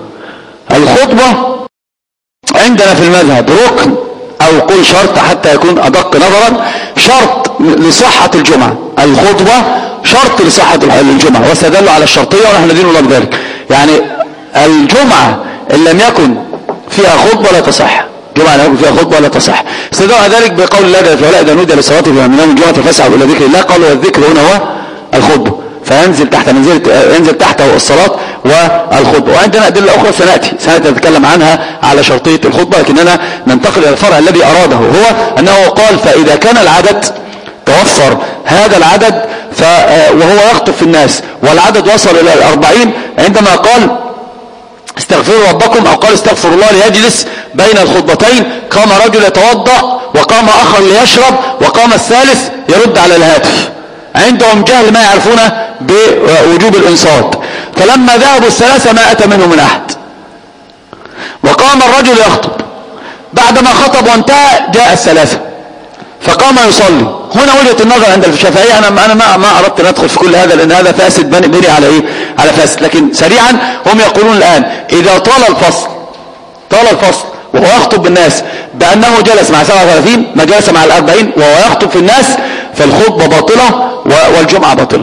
عندنا في المذهب ركن أو قول شرط حتى يكون أدق نظرا، شرط لصحة الجمعة. الخطبة شرط لصحة الجمعة واستدلوا على الشرطية ونحن ندين الله بذلك. يعني الجمعة إن لم يكن فيها خطبة لا تصح، استدلوا على ذلك بقول الله جل وعلا إذا نودي للصلاة من يوم الجمعة فاسعوا إلى ذكر الله، قالوا الذكر هنا هو الخطبة، فينزل تحته الصلاة والخطبة. وعندنا أدلة أخرى سنتكلم عنها على شرطية الخطبة، لكننا ننتقل إلى الفرع الذي أراده، هو أنه قال فإذا كان العدد توفر هذا العدد وهو يخطب في الناس والعدد وصل إلى 40، عندما قال استغفروا ربكم أو قال استغفر الله ليجلس بين الخطبتين، قام رجل يتوضأ وقام آخر ليشرب وقام الثالث يرد على الهاتف. عندهم جهل ما يعرفونه بوجوب الإنصات. فلما ذهبوا الثلاثة ما أتى منهم من أحد، وقام الرجل يخطب. بعدما خطب وانتهى جاء الثلاثة فقام يصلي. هنا وجهة النظر عند الشافعية. أنا ما أردت أن أدخل في كل هذا لأن هذا فاسد بني على إيه؟ على فاسد. لكن سريعا هم يقولون الآن إذا طال الفصل وهو يخطب بالناس بأنه جلس مع 37 ما جلس مع 40 وهو يخطب في الناس، فالخطبة باطلة والجمعة باطلة،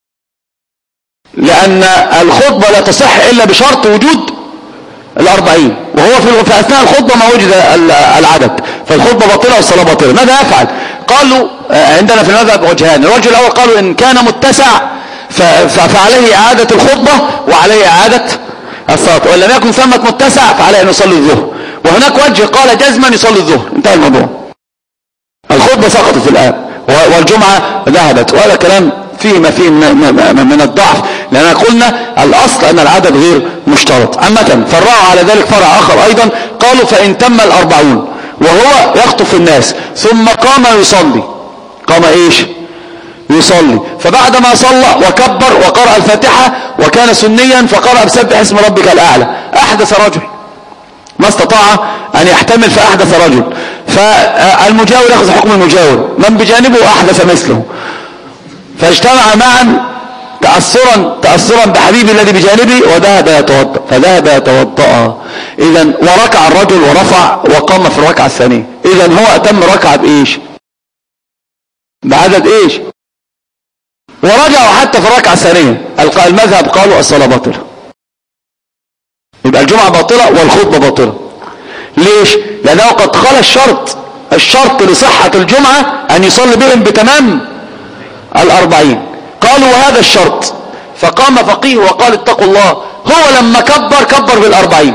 لأن الخطبة لا تصح إلا بشرط وجود 40، وهو في أثناء الخطبة ما وجد العدد، فالخطبة باطلة والصلاة باطلة. ماذا يفعل؟ قالوا عندنا في المذهب وجهان. الوجه الأول قالوا إن كان متسع فعليه إعادة الخطبة وعليه إعادة الصلاة، وإن لم يكن ثمة متسع فعليه أن يصلي الظهر. وهناك وجه قال جزما يصلي الظهر، انتهى الموضوع، الخطبة سقطت الآن والجمعة ذهبت. وهذا كلام فيه ما فيه من الضعف، لأننا قلنا الأصل أن العدد غير مشترط. عامة فرعوا على ذلك فرع آخر أيضا، قالوا فإن تم 40 وهو يخطب في الناس ثم قام يصلي، قام إيش؟ يصلي. فبعدما صلى وكبر وقرأ الفاتحة وكان سنيا فقرأ بسبح اسم ربك الأعلى، أحدث رجل ما استطاع أن يحتمل فأحدث رجل، فالمجاور يأخذ حكم المجاور، من بجانبه أحدث مثله، فاجتمع معا تأثرا بحبيبي الذي بجانبي فذهب يتوضأ. إذن وركع الرجل ورفع وقام في الركعة الثانية. إذن هو أتم ركعة بإيش؟ بعدد إيش؟ ورجعوا حتى في الركعة الثانية. المذهب قالوا الصلاة باطلة، يبقى الجمعة باطلة والخطبة باطلة. ليش؟ لأنه قد خلى الشرط لصحة الجمعة أن يصلي بهم بتمام 40. قالوا وهذا الشرط، فقام فقيه وقال اتقوا الله، هو لما كبر بال40.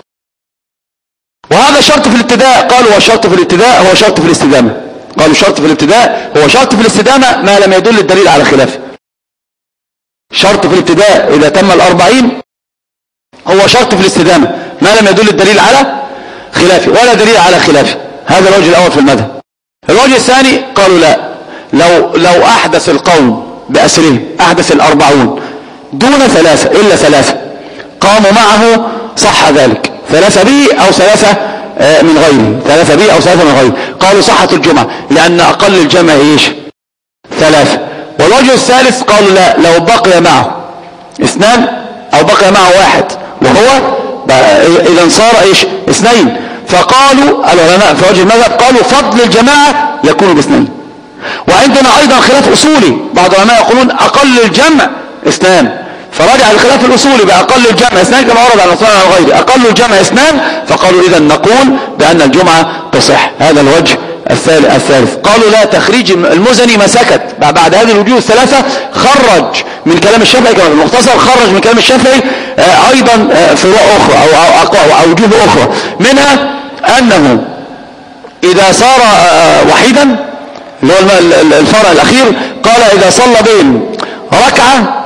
وهذا شرط في الابتداء، قالوا هو شرط في الابتداء هو شرط في الاستدامة، قالوا شرط في الابتداء هو شرط في الاستدامة ما لم يدل الدليل على خلافه. شرط في الابتداء إذا تم 40 هو شرط في الاستدامة ما لم يدل الدليل على خلافه، ولا دليل على خلافه. هذا الوجه الأول في المذهب. الوجه الثاني قالوا لا، لو أحدث القوم بأسرهم أحدث 40 دون ثلاثة إلا ثلاثة قاموا معه صح ذلك، 3 به أو 3 من غيره، 3 به أو 3 من غيره، قالوا صحة الجمعة لأن أقل الجمع إيش؟ 3. والوجه الثالث قالوا لا، لو بقي معه 2 أو بقي معه 1 وهو إذا صار إيش؟ 2. فقالوا العلماء في وجه المذهب قالوا فضل الجماعة يكون ب2. وعندنا أيضا خلاف أصولي، بعض العلماء يقولون أقل الجمع 2، فرجع الخلاف الأصولي بأقل الجمع 2 كما ورد عن عثمان عن غيره، أقل الجمع 2، فقالوا إذا نقول بأن الجمعة تصح. هذا الوجه الثالث. قالوا لا، تخريج المزني ما سكت بعد هذه الوجوه الثلاثة، خرج من كلام الشافعي كما في المختصر، خرج من كلام الشافعي أيضا فروع أخرى أو وجوه أخرى، منها أنه إذا صار وحيدا اللي هو الفرع الأخير، قال إذا صلى بهم ركعة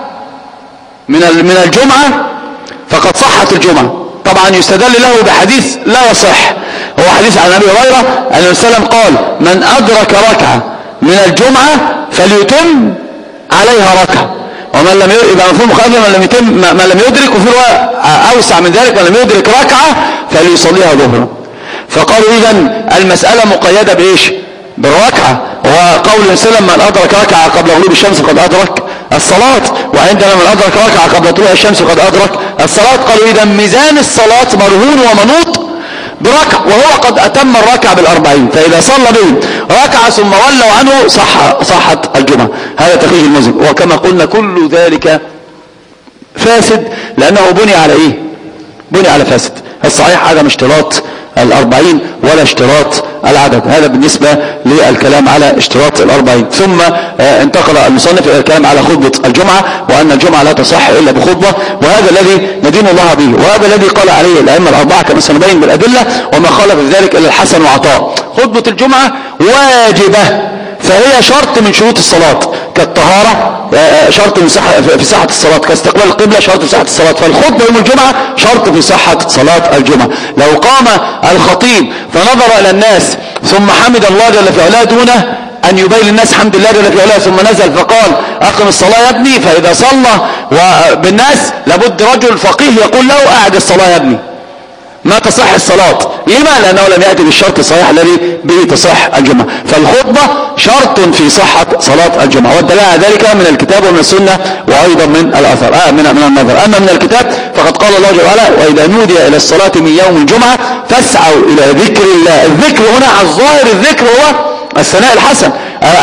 من الجمعة فقد صحت الجمعة. طبعا يستدل له بحديث لا يصح، هو حديث عن أبي هريرة أن النبي صلى الله عليه وسلم قال من أدرك ركعة من الجمعة فليتم عليها ركعة، ومن لم يبقى مفهوم مخالف من لم يدرك، وفي رواية أوسع من ذلك من لم يدرك ركعة فليصليها ظهرا. فقالوا إذن المسألة مقيدة بإيش؟ بالركعة. وقول النبي صلى الله عليه وسلم من أدرك ركعة قبل غروب الشمس قد أدرك الصلاة، وعندنا من أدرك ركعة قبل طلوع الشمس قد أدرك الصلاة. قالوا إذا ميزان الصلاة مرهون ومنوط بركعة، وهو قد أتم الركعة بال40، فإذا صلى به ركعة ثم ولوا عنه صحت الجمعة. هذا تخريج المزن. وكما قلنا كل ذلك فاسد، لأنه بني على إيه؟ بني على فاسد. الصحيح عدم اشتراط 40 ولا اشتراط العدد. هذا بالنسبة للكلام على اشتراط 40. ثم انتقل المصنف الى الكلام على خطبة الجمعة، وان الجمعة لا تصح الا بخطبة، وهذا الذي ندين الله به، وهذا الذي قال عليه الائمة الاربعة كما سنبين بالادلة، وما خالف ذلك الا الحسن وعطاء. خطبة الجمعة واجبة، فهي شرط من شروط الصلاة، كالطهارة شرط في صحة الصلاة، كاستقبال القبلة شرط في صحة الصلاة. فالخطبة يوم الجمعة شرط في صحة صلاة الجمعة. لو قام الخطيب فنظر إلى الناس ثم حمد الله جل في علاه دون أن يبين الناس حمد الله جل في علاه، ثم نزل فقال أقم الصلاة يا ابني، فإذا صلى بالناس لابد رجل فقيه يقول له أعد الصلاة يا ابني، ما تصح الصلاة. لما؟ لأنه لم يأتي بالشرط الصحيح الذي به تصح الجمعة. فالخطبة شرط في صحة صلاة الجمعة، والدلالة على ذلك من الكتاب ومن السنة وأيضا من الأثر من النظر. أما من الكتاب فقد قال الله جل وعلا وإذا نودي إلى الصلاة من يوم الجمعة فاسعوا إلى ذكر الله. الذكر هنا على الظاهر الذكر هو الثناء الحسن،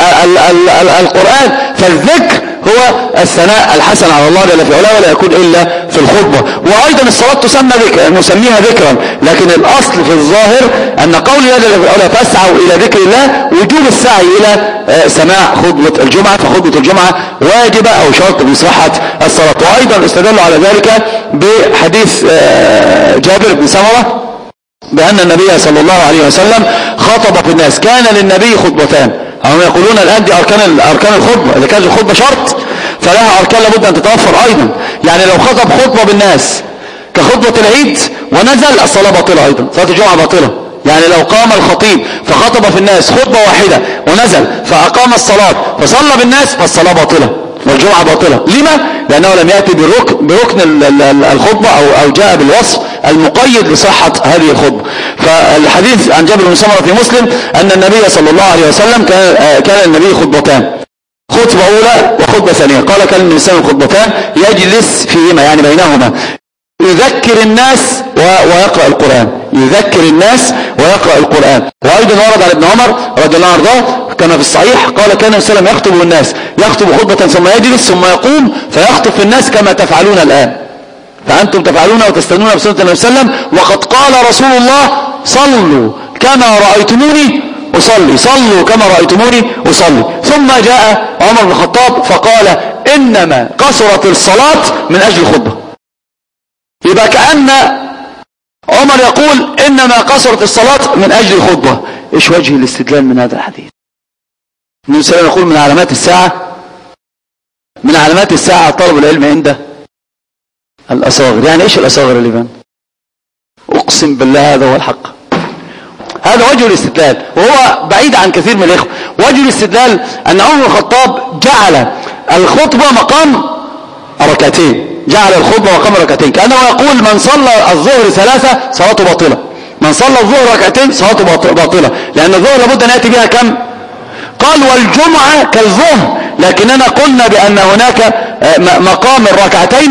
القرآن، فالذكر هو الثناء الحسن على الله جل في علاه، ولا يكون إلا في الخطبة. وأيضا الصلاة تسمى نسميها ذكرا، لكن الأصل في الظاهر أن قول الله جل في علاه فاسعوا إلى ذكر الله وجوب السعي إلى سماع خطبة الجمعة، فخطبة الجمعة واجبة أو شرط بصحة الصلاة. وأيضا استدلوا على ذلك بحديث جابر بن سمرة بأن النبي صلى الله عليه وسلم خطب في الناس، كان للنبي خطبتان. هم يقولون الآن دي أركان الخطبة، إذا كانت الخطبة شرط فلها أركان لابد أن تتوفر أيضا. يعني لو خطب خطبة بالناس كخطبة العيد ونزل الصلاة باطلة أيضا، صلاة الجمعة باطلة. يعني لو قام الخطيب فخطب في الناس خطبة واحدة ونزل فأقام الصلاة فصلى بالناس فالصلاة باطلة والجمعة باطلة. لما؟ لأنه لم يأتي بركن الخطبة أو جاء بالوصف المقيد لصحة هذه الخطبة. فالحديث عن جابر بن سمرة في مسلم أن النبي صلى الله عليه وسلم كان النبي خطبتان، خطبة أولى وخطبة ثانية. قال كان النبي صلى الله عليه وسلم خطبتان يجلس فيهما يعني بينهما يذكر الناس ويقرأ القرآن، يذكر الناس ويقرأ القرآن. وأيضا ورد عن ابن عمر رضي الله عنه كما في الصحيح قال كان النبي صلى الله عليه وسلم يخطب الناس، يخطب خطبة ثم يجلس ثم يقوم فيخطب في الناس كما تفعلون الآن، فأنتم تفعلون وتستنون بسنة النبي صلى الله عليه وسلم، وقد قال رسول الله صلوا كما رأيتموني أصلي، صلوا كما رأيتموني أصلي. ثم جاء عمر بن الخطاب فقال إنما قصرت الصلاة من أجل الخطبة. يبقى كأن عمر يقول إنما قصرت الصلاة من أجل الخطبة. إيش وجه الاستدلال من هذا الحديث؟ النبي صلى الله عليه وسلم يقول من علامات الساعة طلب العلم عند الأصاغر. يعني إيش الأصاغر اللي بان؟ أقسم بالله هذا هو الحق، هذا وجه الاستدلال، وهو بعيد عن كثير من الإخوة. وجه الاستدلال أن عمر بن الخطاب جعل الخطبة مقام ركعتين، جعل الخطبة مقام ركعتين، كأنه يقول من صلى الظهر 3 صلاته باطلة، من صلى الظهر ركعتين صلاته باطلة، لأن الظهر لابد أن يأتي بها كم؟ قال والجمعة كالظهر، لكننا قلنا بأن هناك مقام الركعتين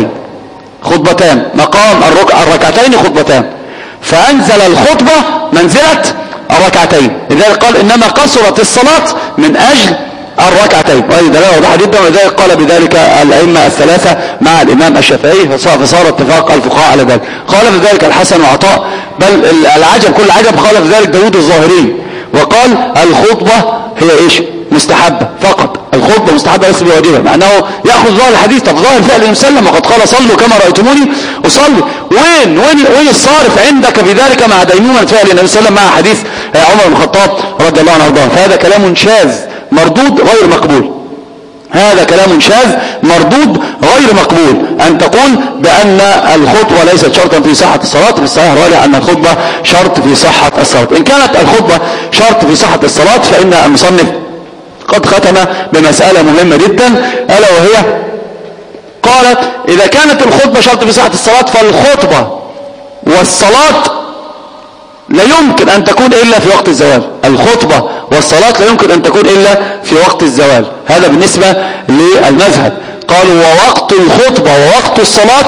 خطبتان، مقام الركعتين خطبتان، فأنزل الخطبة منزلة الركعتين. لذلك قال إنما قصرت الصلاة من أجل الركعتين، وهذه دلالة واضحة جدا. ولذلك قال بذلك الأئمة الثلاثة مع الإمام الشافعي، فصار اتفاق الفقهاء على ذلك. قال بذلك الحسن وعطاء، بل العجب كل عجب قال بذلك داود الظاهري، وقال الخطبة هي إيش؟ مستحبة فقط، الخطبة مستحبة ليس بواجبة، مع أنه يأخذ ظاهر الحديث. طب ظاهر فعل النبي صلى الله عليه وسلم وقد قال صلوا كما رأيتموني أصلي، وين الصارف عندك في ذلك مع دينونة فعل النبي صلى الله عليه وسلم مع حديث عمر بن الخطاب رضي الله عنه وارضاه؟ فهذا كلام شاذ مردود غير مقبول، هذا كلام شاذ مردود غير مقبول أن تقول بأن الخطبة ليست شرطا في صحة الصلاة. في الصحيح الراجح أن الخطبة شرط في صحة الصلاة. إن كانت الخطبة شرط في صحة الصلاة فإن المصنف قد ختم بمسألة مهمة جدا، ألا وهي قالت إذا كانت الخطبة شرط في صحة الصلاة فالخطبة والصلاة لا يمكن أن تكون إلا في وقت الزوال. الخطبة والصلاة لا يمكن أن تكون إلا في وقت الزوال. هذا بالنسبة للمذهب. قالوا ووقت الخطبة ووقت الصلاة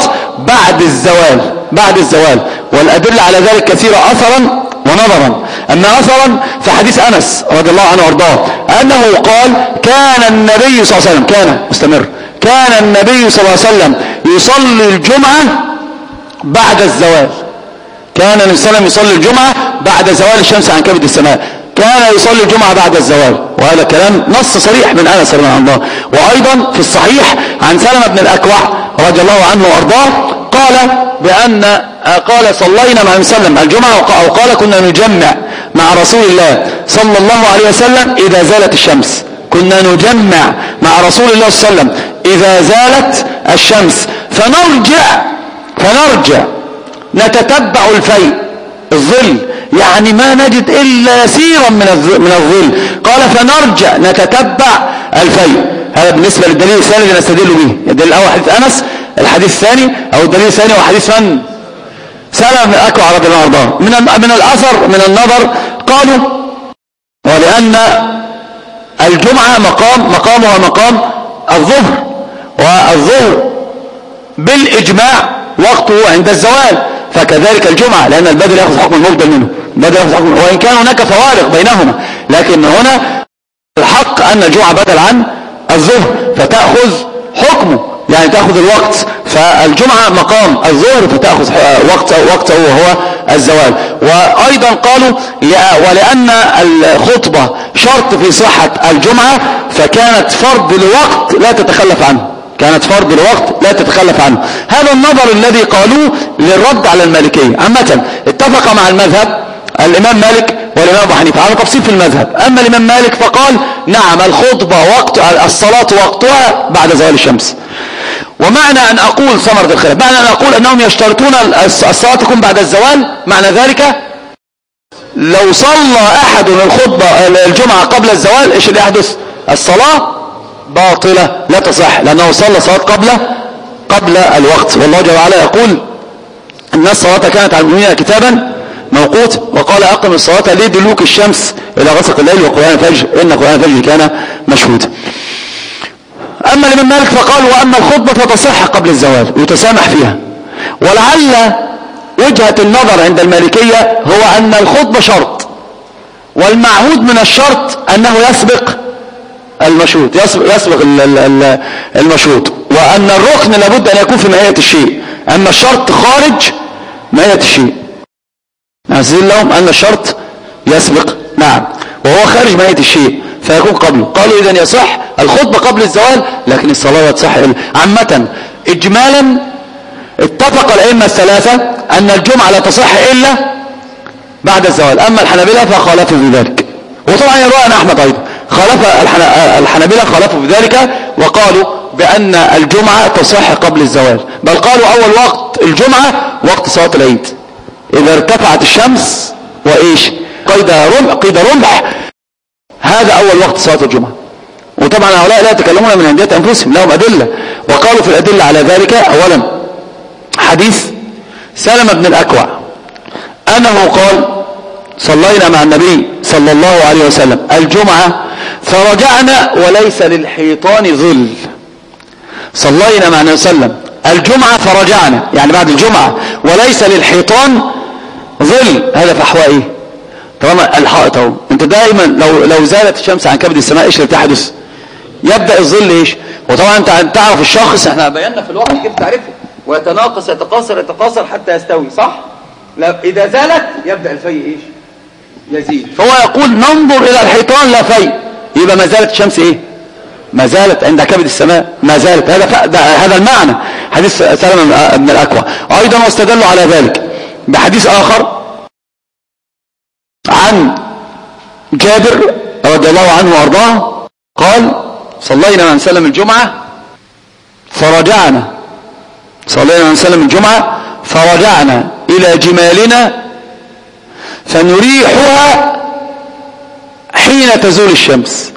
بعد الزوال، والأدلة على ذلك كثيرة أثرا ونظرا. أما أثرا فحديث أنس رضي الله عنه وارضاه أنه قال كان النبي صلى الله عليه وسلم، كان النبي صلى الله عليه وسلم يصلي الجمعة بعد الزوال، كان النبي صلى الله عليه وسلم يصلي الجمعة بعد زوال الشمس عن كبد السماء، كان يصلي الجمعة بعد الزوال، وهذا كلام نص صريح من أنس رضي الله عنه. وأيضا في الصحيح عن سلمة بن الأكوع رضي الله عنه وأرضاه قال صلينا مع النبي صلى الله عليه وسلم الجمعة، أو قال كنا نجمع مع رسول الله صلى الله عليه وسلم إذا زالت الشمس، كنا نجمع مع رسول الله صلى الله عليه وسلم إذا زالت الشمس فنرجع نتتبع الفيء الظل، يعني ما نجد إلا يسيرا من الظل. قال فنرجع نتتبع الفيء. هذا بالنسبة للدليل الثاني الذي نستدل به. الدليل الأول حديث أنس، الحديث الثاني أو الدليل الثاني هو حديث من؟ سلمة بن الأكوع رضي الله عنه. من الأثر من النظر قالوا ولأن الجمعة مقامها مقام الظهر، والظهر بالإجماع وقته عند الزوال، فكذلك الجمعة، لأن البدر يأخذ حكم المبدل منه، وإن كان هناك فوارق بينهما، لكن هنا الحق أن الجمعة بدل عن الظهر فتأخذ حكمه، يعني تأخذ الوقت، فالجمعة مقام الظهر فتأخذ وقته وهو الزوال. وأيضا قالوا ولأن الخطبة شرط في صحة الجمعة فكانت فرض لوقت لا تتخلف عنه، هذا النظر الذي قالوه للرد على المالكية. عامة اتفق مع المذهب الإمام مالك والإمام أبو حنيفة على تفصيل في المذهب. أما الإمام مالك فقال نعم الخطبة الصلاة وقتها بعد زوال الشمس. ومعنى أن أقول ثمرة الخلاف، معنى أن أقول أنهم يشترطون الصلاة تكون بعد الزوال، معنى ذلك لو صلى أحد الخطبة الجمعة قبل الزوال إيش اللي يحدث؟ الصلاة باطلة لا تصح، لأنه صلى صلاة قبل الوقت. والله جل وعلا يقول أن الصلاة كانت على المؤمنين كتابا موقوت، وقال أقم الصلاة لدلوك الشمس إلى غسق الليل وقرآن الفجر إن قرآن الفجر كان مشهودا. أما الإمام مالك فقال وأما الخطبة فتصح قبل الزوال ويتسامح فيها. ولعل وجهة النظر عند المالكية هو أن الخطبة شرط، والمعهود من الشرط أنه يسبق المشروط، يسبق المشروط، وأن الركن لابد أن يكون في ماهية الشيء، أما الشرط خارج ماهية الشيء. نعزل لهم أن الشرط يسبق نعم وهو خارج ماهية الشيء فيكون قبله. قالوا إذن يصح الخطبة قبل الزوال لكن الصلاة تصح. عامة إجمالا اتفق الأئمة الثلاثة أن الجمعة لا تصح إلا بعد الزوال. أما الحنابلة فخالفوا في ذلك، وطبعا يروى أن أحمد أيضا الحنابلة خالفوا في ذلك وقالوا بأن الجمعة تصح قبل الزوال، بل قالوا أول وقت الجمعة وقت صلاة العيد إذا ارتفعت الشمس وإيش قيد رمح، هذا أول وقت صلاة الجمعة. وطبعا هؤلاء لا يتكلمون من عندية أنفسهم، لهم أدلة، وقالوا في الأدلة على ذلك أولا حديث سلمة بن الأكوع أنه قال صلينا مع النبي صلى الله عليه وسلم الجمعة فرجعنا وليس للحيطان ظل. صلينا مع النبي صلى الله عليه وسلم الجمعة فرجعنا يعني بعد الجمعة وليس للحيطان ظل. هذا في أحوال إيه؟ طالما الحائط اهو، انت دائما لو زالت الشمس عن كبد السماء ايش اللي تحدث؟ يبدأ الظل ايش؟ وطبعا انت تعرف الشخص، احنا بينا في الوقت كيف تعرفه، ويتناقص يتقاصر حتى يستوي، صح؟ اذا زالت يبدأ الفي ايش؟ يزيد. فهو يقول ننظر الى الحيطان لا في، يبقى ما زالت الشمس ايه؟ ما زالت عند كبد السماء، ما زالت. هذا المعنى حديث سلمة بن الأكوع. ايضا واستدلوا على ذلك بحديث اخر عن جابر رضي الله عنه وارضاه قال صلينا مع سلم الجمعة فرجعنا، صلينا مع سلم الجمعة فرجعنا إلى جمالنا فنريحها حين تزول الشمس.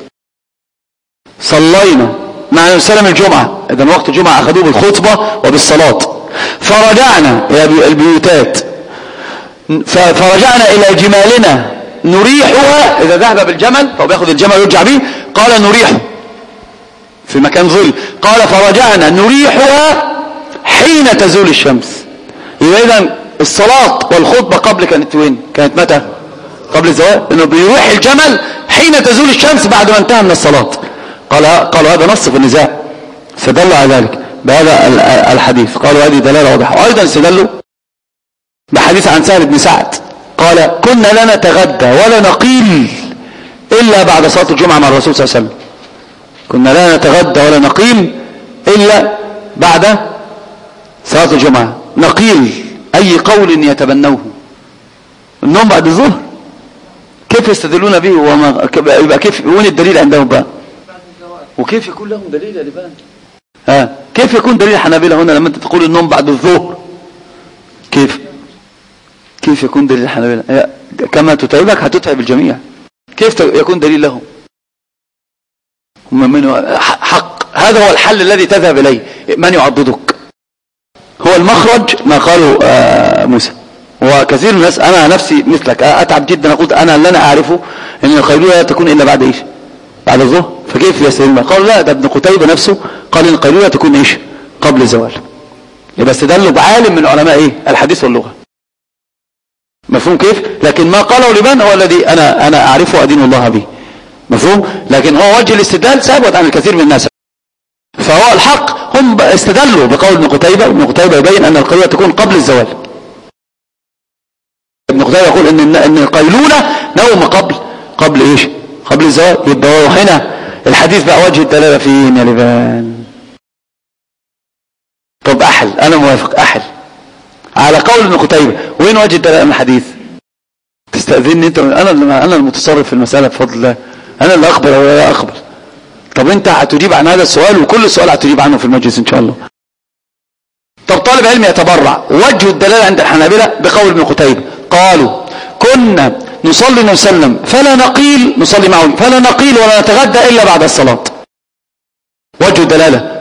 صلينا مع سلم الجمعة، إذن وقت الجمعة أخذوه بالخطبة وبالصلاة، فرجعنا إلى البيوتات فرجعنا إلى جمالنا نريحها، إذا ذهب بالجمل فهو بيأخذ الجمل ويرجع به، قال نريحه في مكان ظل، قال فرجعنا نريحها حين تزول الشمس. إذا الصلاة والخطبة قبل كانت وين؟ كانت متى؟ قبل الزوال، إنه بيروح الجمل حين تزول الشمس بعد ما انتهى من الصلاة. قالوا هذا نص في النزاع، استدلوا على ذلك بهذا الحديث، قالوا هذه دلالة واضحة. وأيضا استدلوا بحديث الحديث عن سهل بن سعد قال كنا لا نتغدى ولا نقيل إلا بعد صلاة الجمعة مع الرسول صلى الله عليه وسلم. كنا لا نتغدى ولا نقيل إلا بعد صلاة الجمعة. نقيل أي قول يتبنوه، النوم بعد الظهر. كيف يستدلون به يبقى كيف وين الدليل عندهم بقى؟ وكيف يكون لهم دليل يا لبان؟ كيف يكون دليل الحنابلة هنا لما انت تقول النوم بعد الظهر؟ كيف يكون دليل الحنابلة؟ كما تتعبك هتتعب الجميع. كيف يكون دليل لهم؟ حق. هذا هو الحل الذي تذهب إليه. من يعضدك؟ هو المخرج ما قاله موسى. وكثير من الناس، أنا نفسي مثلك أتعب جدا. قلت أنا اللي أنا أعرفه أن القيلولة لا تكون إلا بعد إيش؟ بعد الظهر. فكيف يستدل؟ قال لا، ده ابن قتيبة نفسه قال إن القيلولة تكون إيش؟ قبل الزوال. يبقى استدلوا بعالم من علماء إيه؟ الحديث واللغة. مفهوم كيف؟ لكن ما قاله لبان هو الذي أنا أعرفه وأدين الله به. مفهوم؟ لكن هو وجه الاستدلال ثابت عن الكثير من الناس. فهو الحق هم استدلوا بقول ابن قتيبة. ابن قتيبة يبين أن القيلولة تكون قبل الزوال. ابن قتيبة يقول إن القيلولة نوم قبل إيش؟ قبل الزوال. يبقى هنا الحديث بقى وجه الدلالة فين يا لبان؟ طب أحل، أنا موافق أحل على قول ابن قتيبة. وين وجه الدلالة من الحديث؟ تستأذنني انت؟ انا المتصرف في المسألة بفضل الله. انا اللي اخبر ولا لا اخبر. طب انت هتجيب عن هذا السؤال، وكل سؤال هتجيب عنه في المجلس ان شاء الله. طب طالب علم يتبرع. وجه الدلالة عند الحنابلة بقول ابن قتيبة قالوا كنا نصلي نسلم فلا نقيل، نصلي معهم فلا نقيل ولا نتغدى الا بعد الصلاة. وجه الدلالة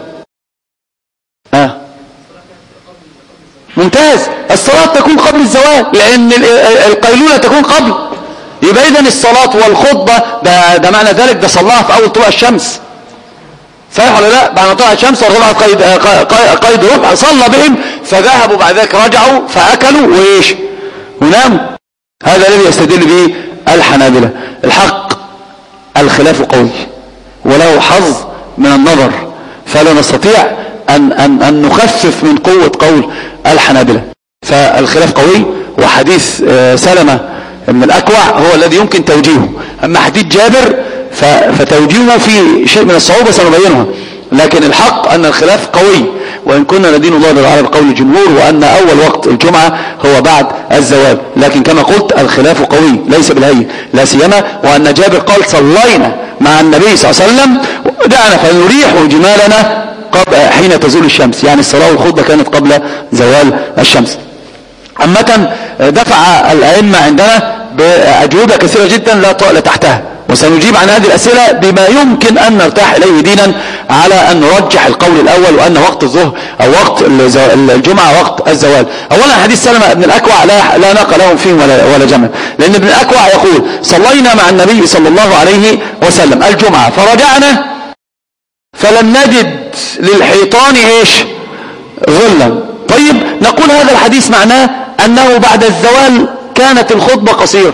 ممتاز. الصلاة تكون قبل الزوال لأن القيلولة تكون قبل. يبقى إذن الصلاة والخطبة ده معنى ذلك ده صلاها في أول طلوع الشمس. صحيح ولا لا؟ بعد طلوع الشمس وطلعت قيد ربع صلى بهم، فذهبوا بعد ذلك رجعوا فأكلوا وإيش؟ وناموا. هذا الذي يستدل به الحنابلة. الحق الخلاف قوي وله حظ من النظر، فلا نستطيع أن نخفف من قوة قول الحنابلة. فالخلاف قوي. وحديث سلمة من الأكوع هو الذي يمكن توجيهه. أما حديث جابر فتوجيهه في شيء من الصعوبة سنبينها. لكن الحق أن الخلاف قوي، وإن كنا ندين الله بالعرب قول الجمهور وأن أول وقت الجمعة هو بعد الزوال. لكن كما قلت الخلاف قوي ليس بالهين، لا سيما وأن جابر قال صلينا مع النبي صلى الله عليه وسلم دعنا فنريح جمالنا حين تزول الشمس. يعني الصلاة والخطبة كانت قبل زوال الشمس. عامة دفع الأئمة عندنا بأجوبة كثيرة جدا لا طائل تحتها، وسنجيب عن هذه الأسئلة بما يمكن أن نرتاح إليه دينا على أن نرجح القول الأول وأن وقت الظهر أو وقت الجمعة وقت الزوال. أولا حديث سلمة بن الأكوع لا ناقة لهم فيه ولا جمل، لأن ابن الأكوع يقول صلينا مع النبي صلى الله عليه وسلم الجمعة فرجعنا فلم نجد للحيطان ايش؟ ظلا. طيب نقول هذا الحديث معناه انه بعد الزوال كانت الخطبة قصيرة،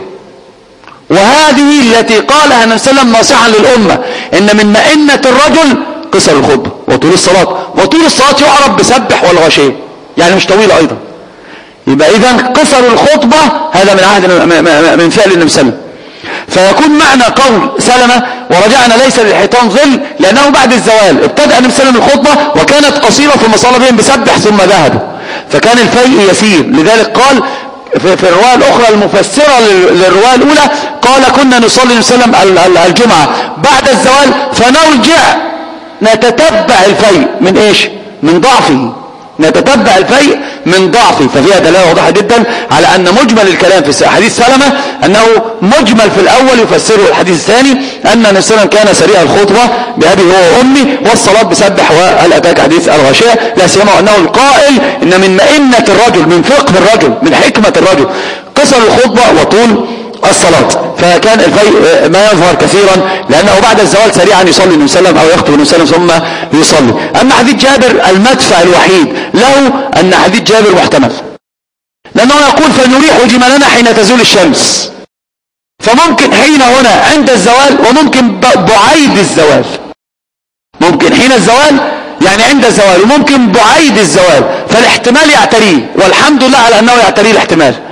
وهذه التي قالها النبي صلى الله عليه وسلم ناصحا للأمة ان من مئنة الرجل قصر الخطبة وطول الصلاة. وطول الصلاة يعرف بسبح والغشية، يعني مش طويلة ايضا. يبقى اذا قصر الخطبة هذا من عهد من فعل النبي صلى الله عليه وسلم. فيكون معنى قول سلمة ورجعنا ليس للحيطان ظل لأنه بعد الزوال ابتدأ النبي صلى الله عليه وسلم الخطبة وكانت قصيرة ثم صلى بهم بسبح ثم ذهبوا، فكان الفيء يسير. لذلك قال في الرواية الأخرى المفسرة للرواية الأولى قال كنا نصلي النبي صلى الله عليه وسلم الجمعة بعد الزوال فنرجع نتتبع الفيء من إيش؟ من ضعفه. نتتبع الفيء من ضعفه. ففيها دلالة واضحة جدا على أن مجمل الكلام في حديث سلمة أنه مجمل في الأول يفسره الحديث الثاني أن النبي صلى الله عليه وسلم كان سريع الخطبة بأبي هو وأمي والصلاة بسبح وهل أتاك حديث الغاشية، لا سيما أنه القائل إن من مئنة الرجل من فقه الرجل من حكمة الرجل قصر الخطبة وطول الصلاة. فكان الفيء ما يظهر كثيرا لأنه بعد الزوال سريعا يصلي النبي صلى الله عليه وسلم أو يخطب النبي صلى الله عليه وسلم ثم يصلي. أما حديث جابر المدفع الوحيد له أن حديث جابر محتمل، لأنه يقول فنريح جمالنا حين تزول الشمس، فممكن حين هنا عند الزوال وممكن بعيد الزوال. ممكن حين الزوال يعني عند الزوال، وممكن بعيد الزوال، فالاحتمال يعتريه، والحمد لله على أنه يعتريه الاحتمال.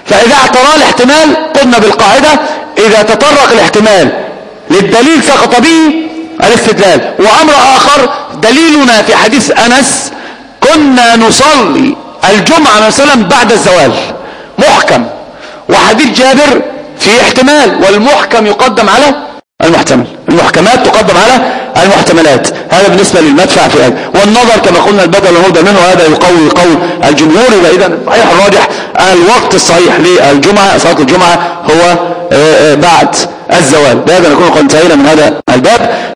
فإذا اعترى الاحتمال قلنا بالقاعدة إذا تطرق الاحتمال للدليل سقط به الاستدلال. وأمر آخر دليلنا في حديث أنس كنا نصلي الجمعة مثلا بعد الزوال محكم، وحديث جابر في احتمال، والمحكم يقدم على المحتمل، المحكمات تقدم على المحتملات. هذا بالنسبة للمدفع في هذا. والنظر كما قلنا البدل والهدى منه، هذا يقوي قول الجمهور. إذا الصحيح الراجح الوقت الصحيح للجمعة صلاة الجمعة هو بعد الزوال. بهذا نكون قد انتهينا من هذا الباب.